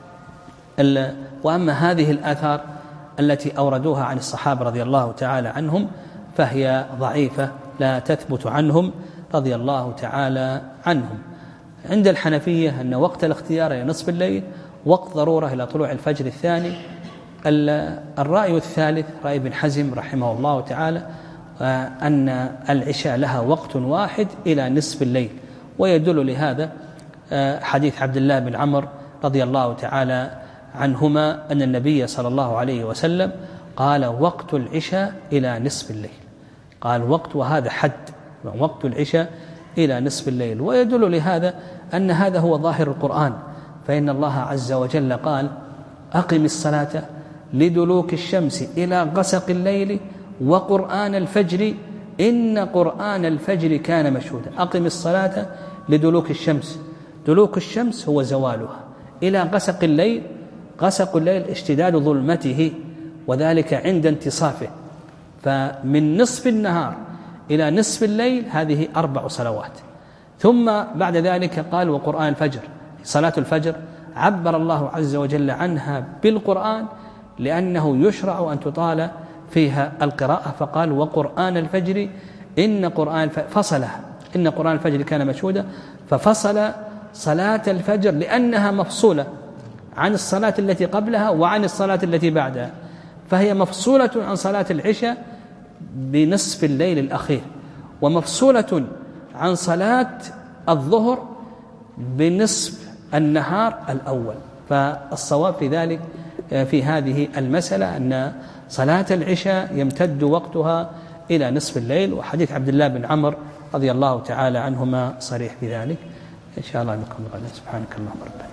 وأما هذه الآثار التي أوردوها عن الصحابة رضي الله تعالى عنهم فهي ضعيفة لا تثبت عنهم رضي الله تعالى عنهم. عند الحنفية أن وقت الاختيار إلى نصف الليل وقت ضرورة إلى طلوع الفجر الثاني. الرأي الثالث رأي ابن حزم رحمه الله تعالى أن العشاء لها وقت واحد إلى نصف الليل، ويدل لهذا حديث عبد الله بن عمر رضي الله تعالى عنهما أن النبي صلى الله عليه وسلم قال وقت العشاء إلى نصف الليل، قال وقت وهذا حد وقت العشاء إلى نصف الليل. ويدل لهذا أن هذا هو ظاهر القرآن، فإن الله عز وجل قال أقم الصلاة لدلوك الشمس إلى غسق الليل وقرآن الفجر إن قرآن الفجر كان مشهودا. أقم الصلاة لدلوك الشمس، دلوك الشمس هو زوالها، إلى غسق الليل، غسق الليل اشتداد ظلمته وذلك عند انتصافه، فمن نصف النهار إلى نصف الليل هذه أربع صلوات. ثم بعد ذلك قال وقرآن الفجر، صلاة الفجر عبر الله عز وجل عنها بالقرآن لأنه يشرع أن تطال فيها القراءة، فقال وقرآن الفجر إن قرآن فصلها إن قرآن الفجر كان مشهودا، ففصل صلاة الفجر لأنها مفصولة عن الصلاة التي قبلها وعن الصلاة التي بعدها، فهي مفصولة عن صلاة العشاء بنصف الليل الأخير، ومفصولة عن صلاة الظهر بنصف النهار الأول. فالصواب في ذلك في هذه المسألة أن صلاة العشاء يمتد وقتها إلى نصف الليل، وحديث عبد الله بن عمر رضي الله تعالى عنهما صريح في ذلك. إن شاء الله نكمل غدا. سبحانك اللهم ربنا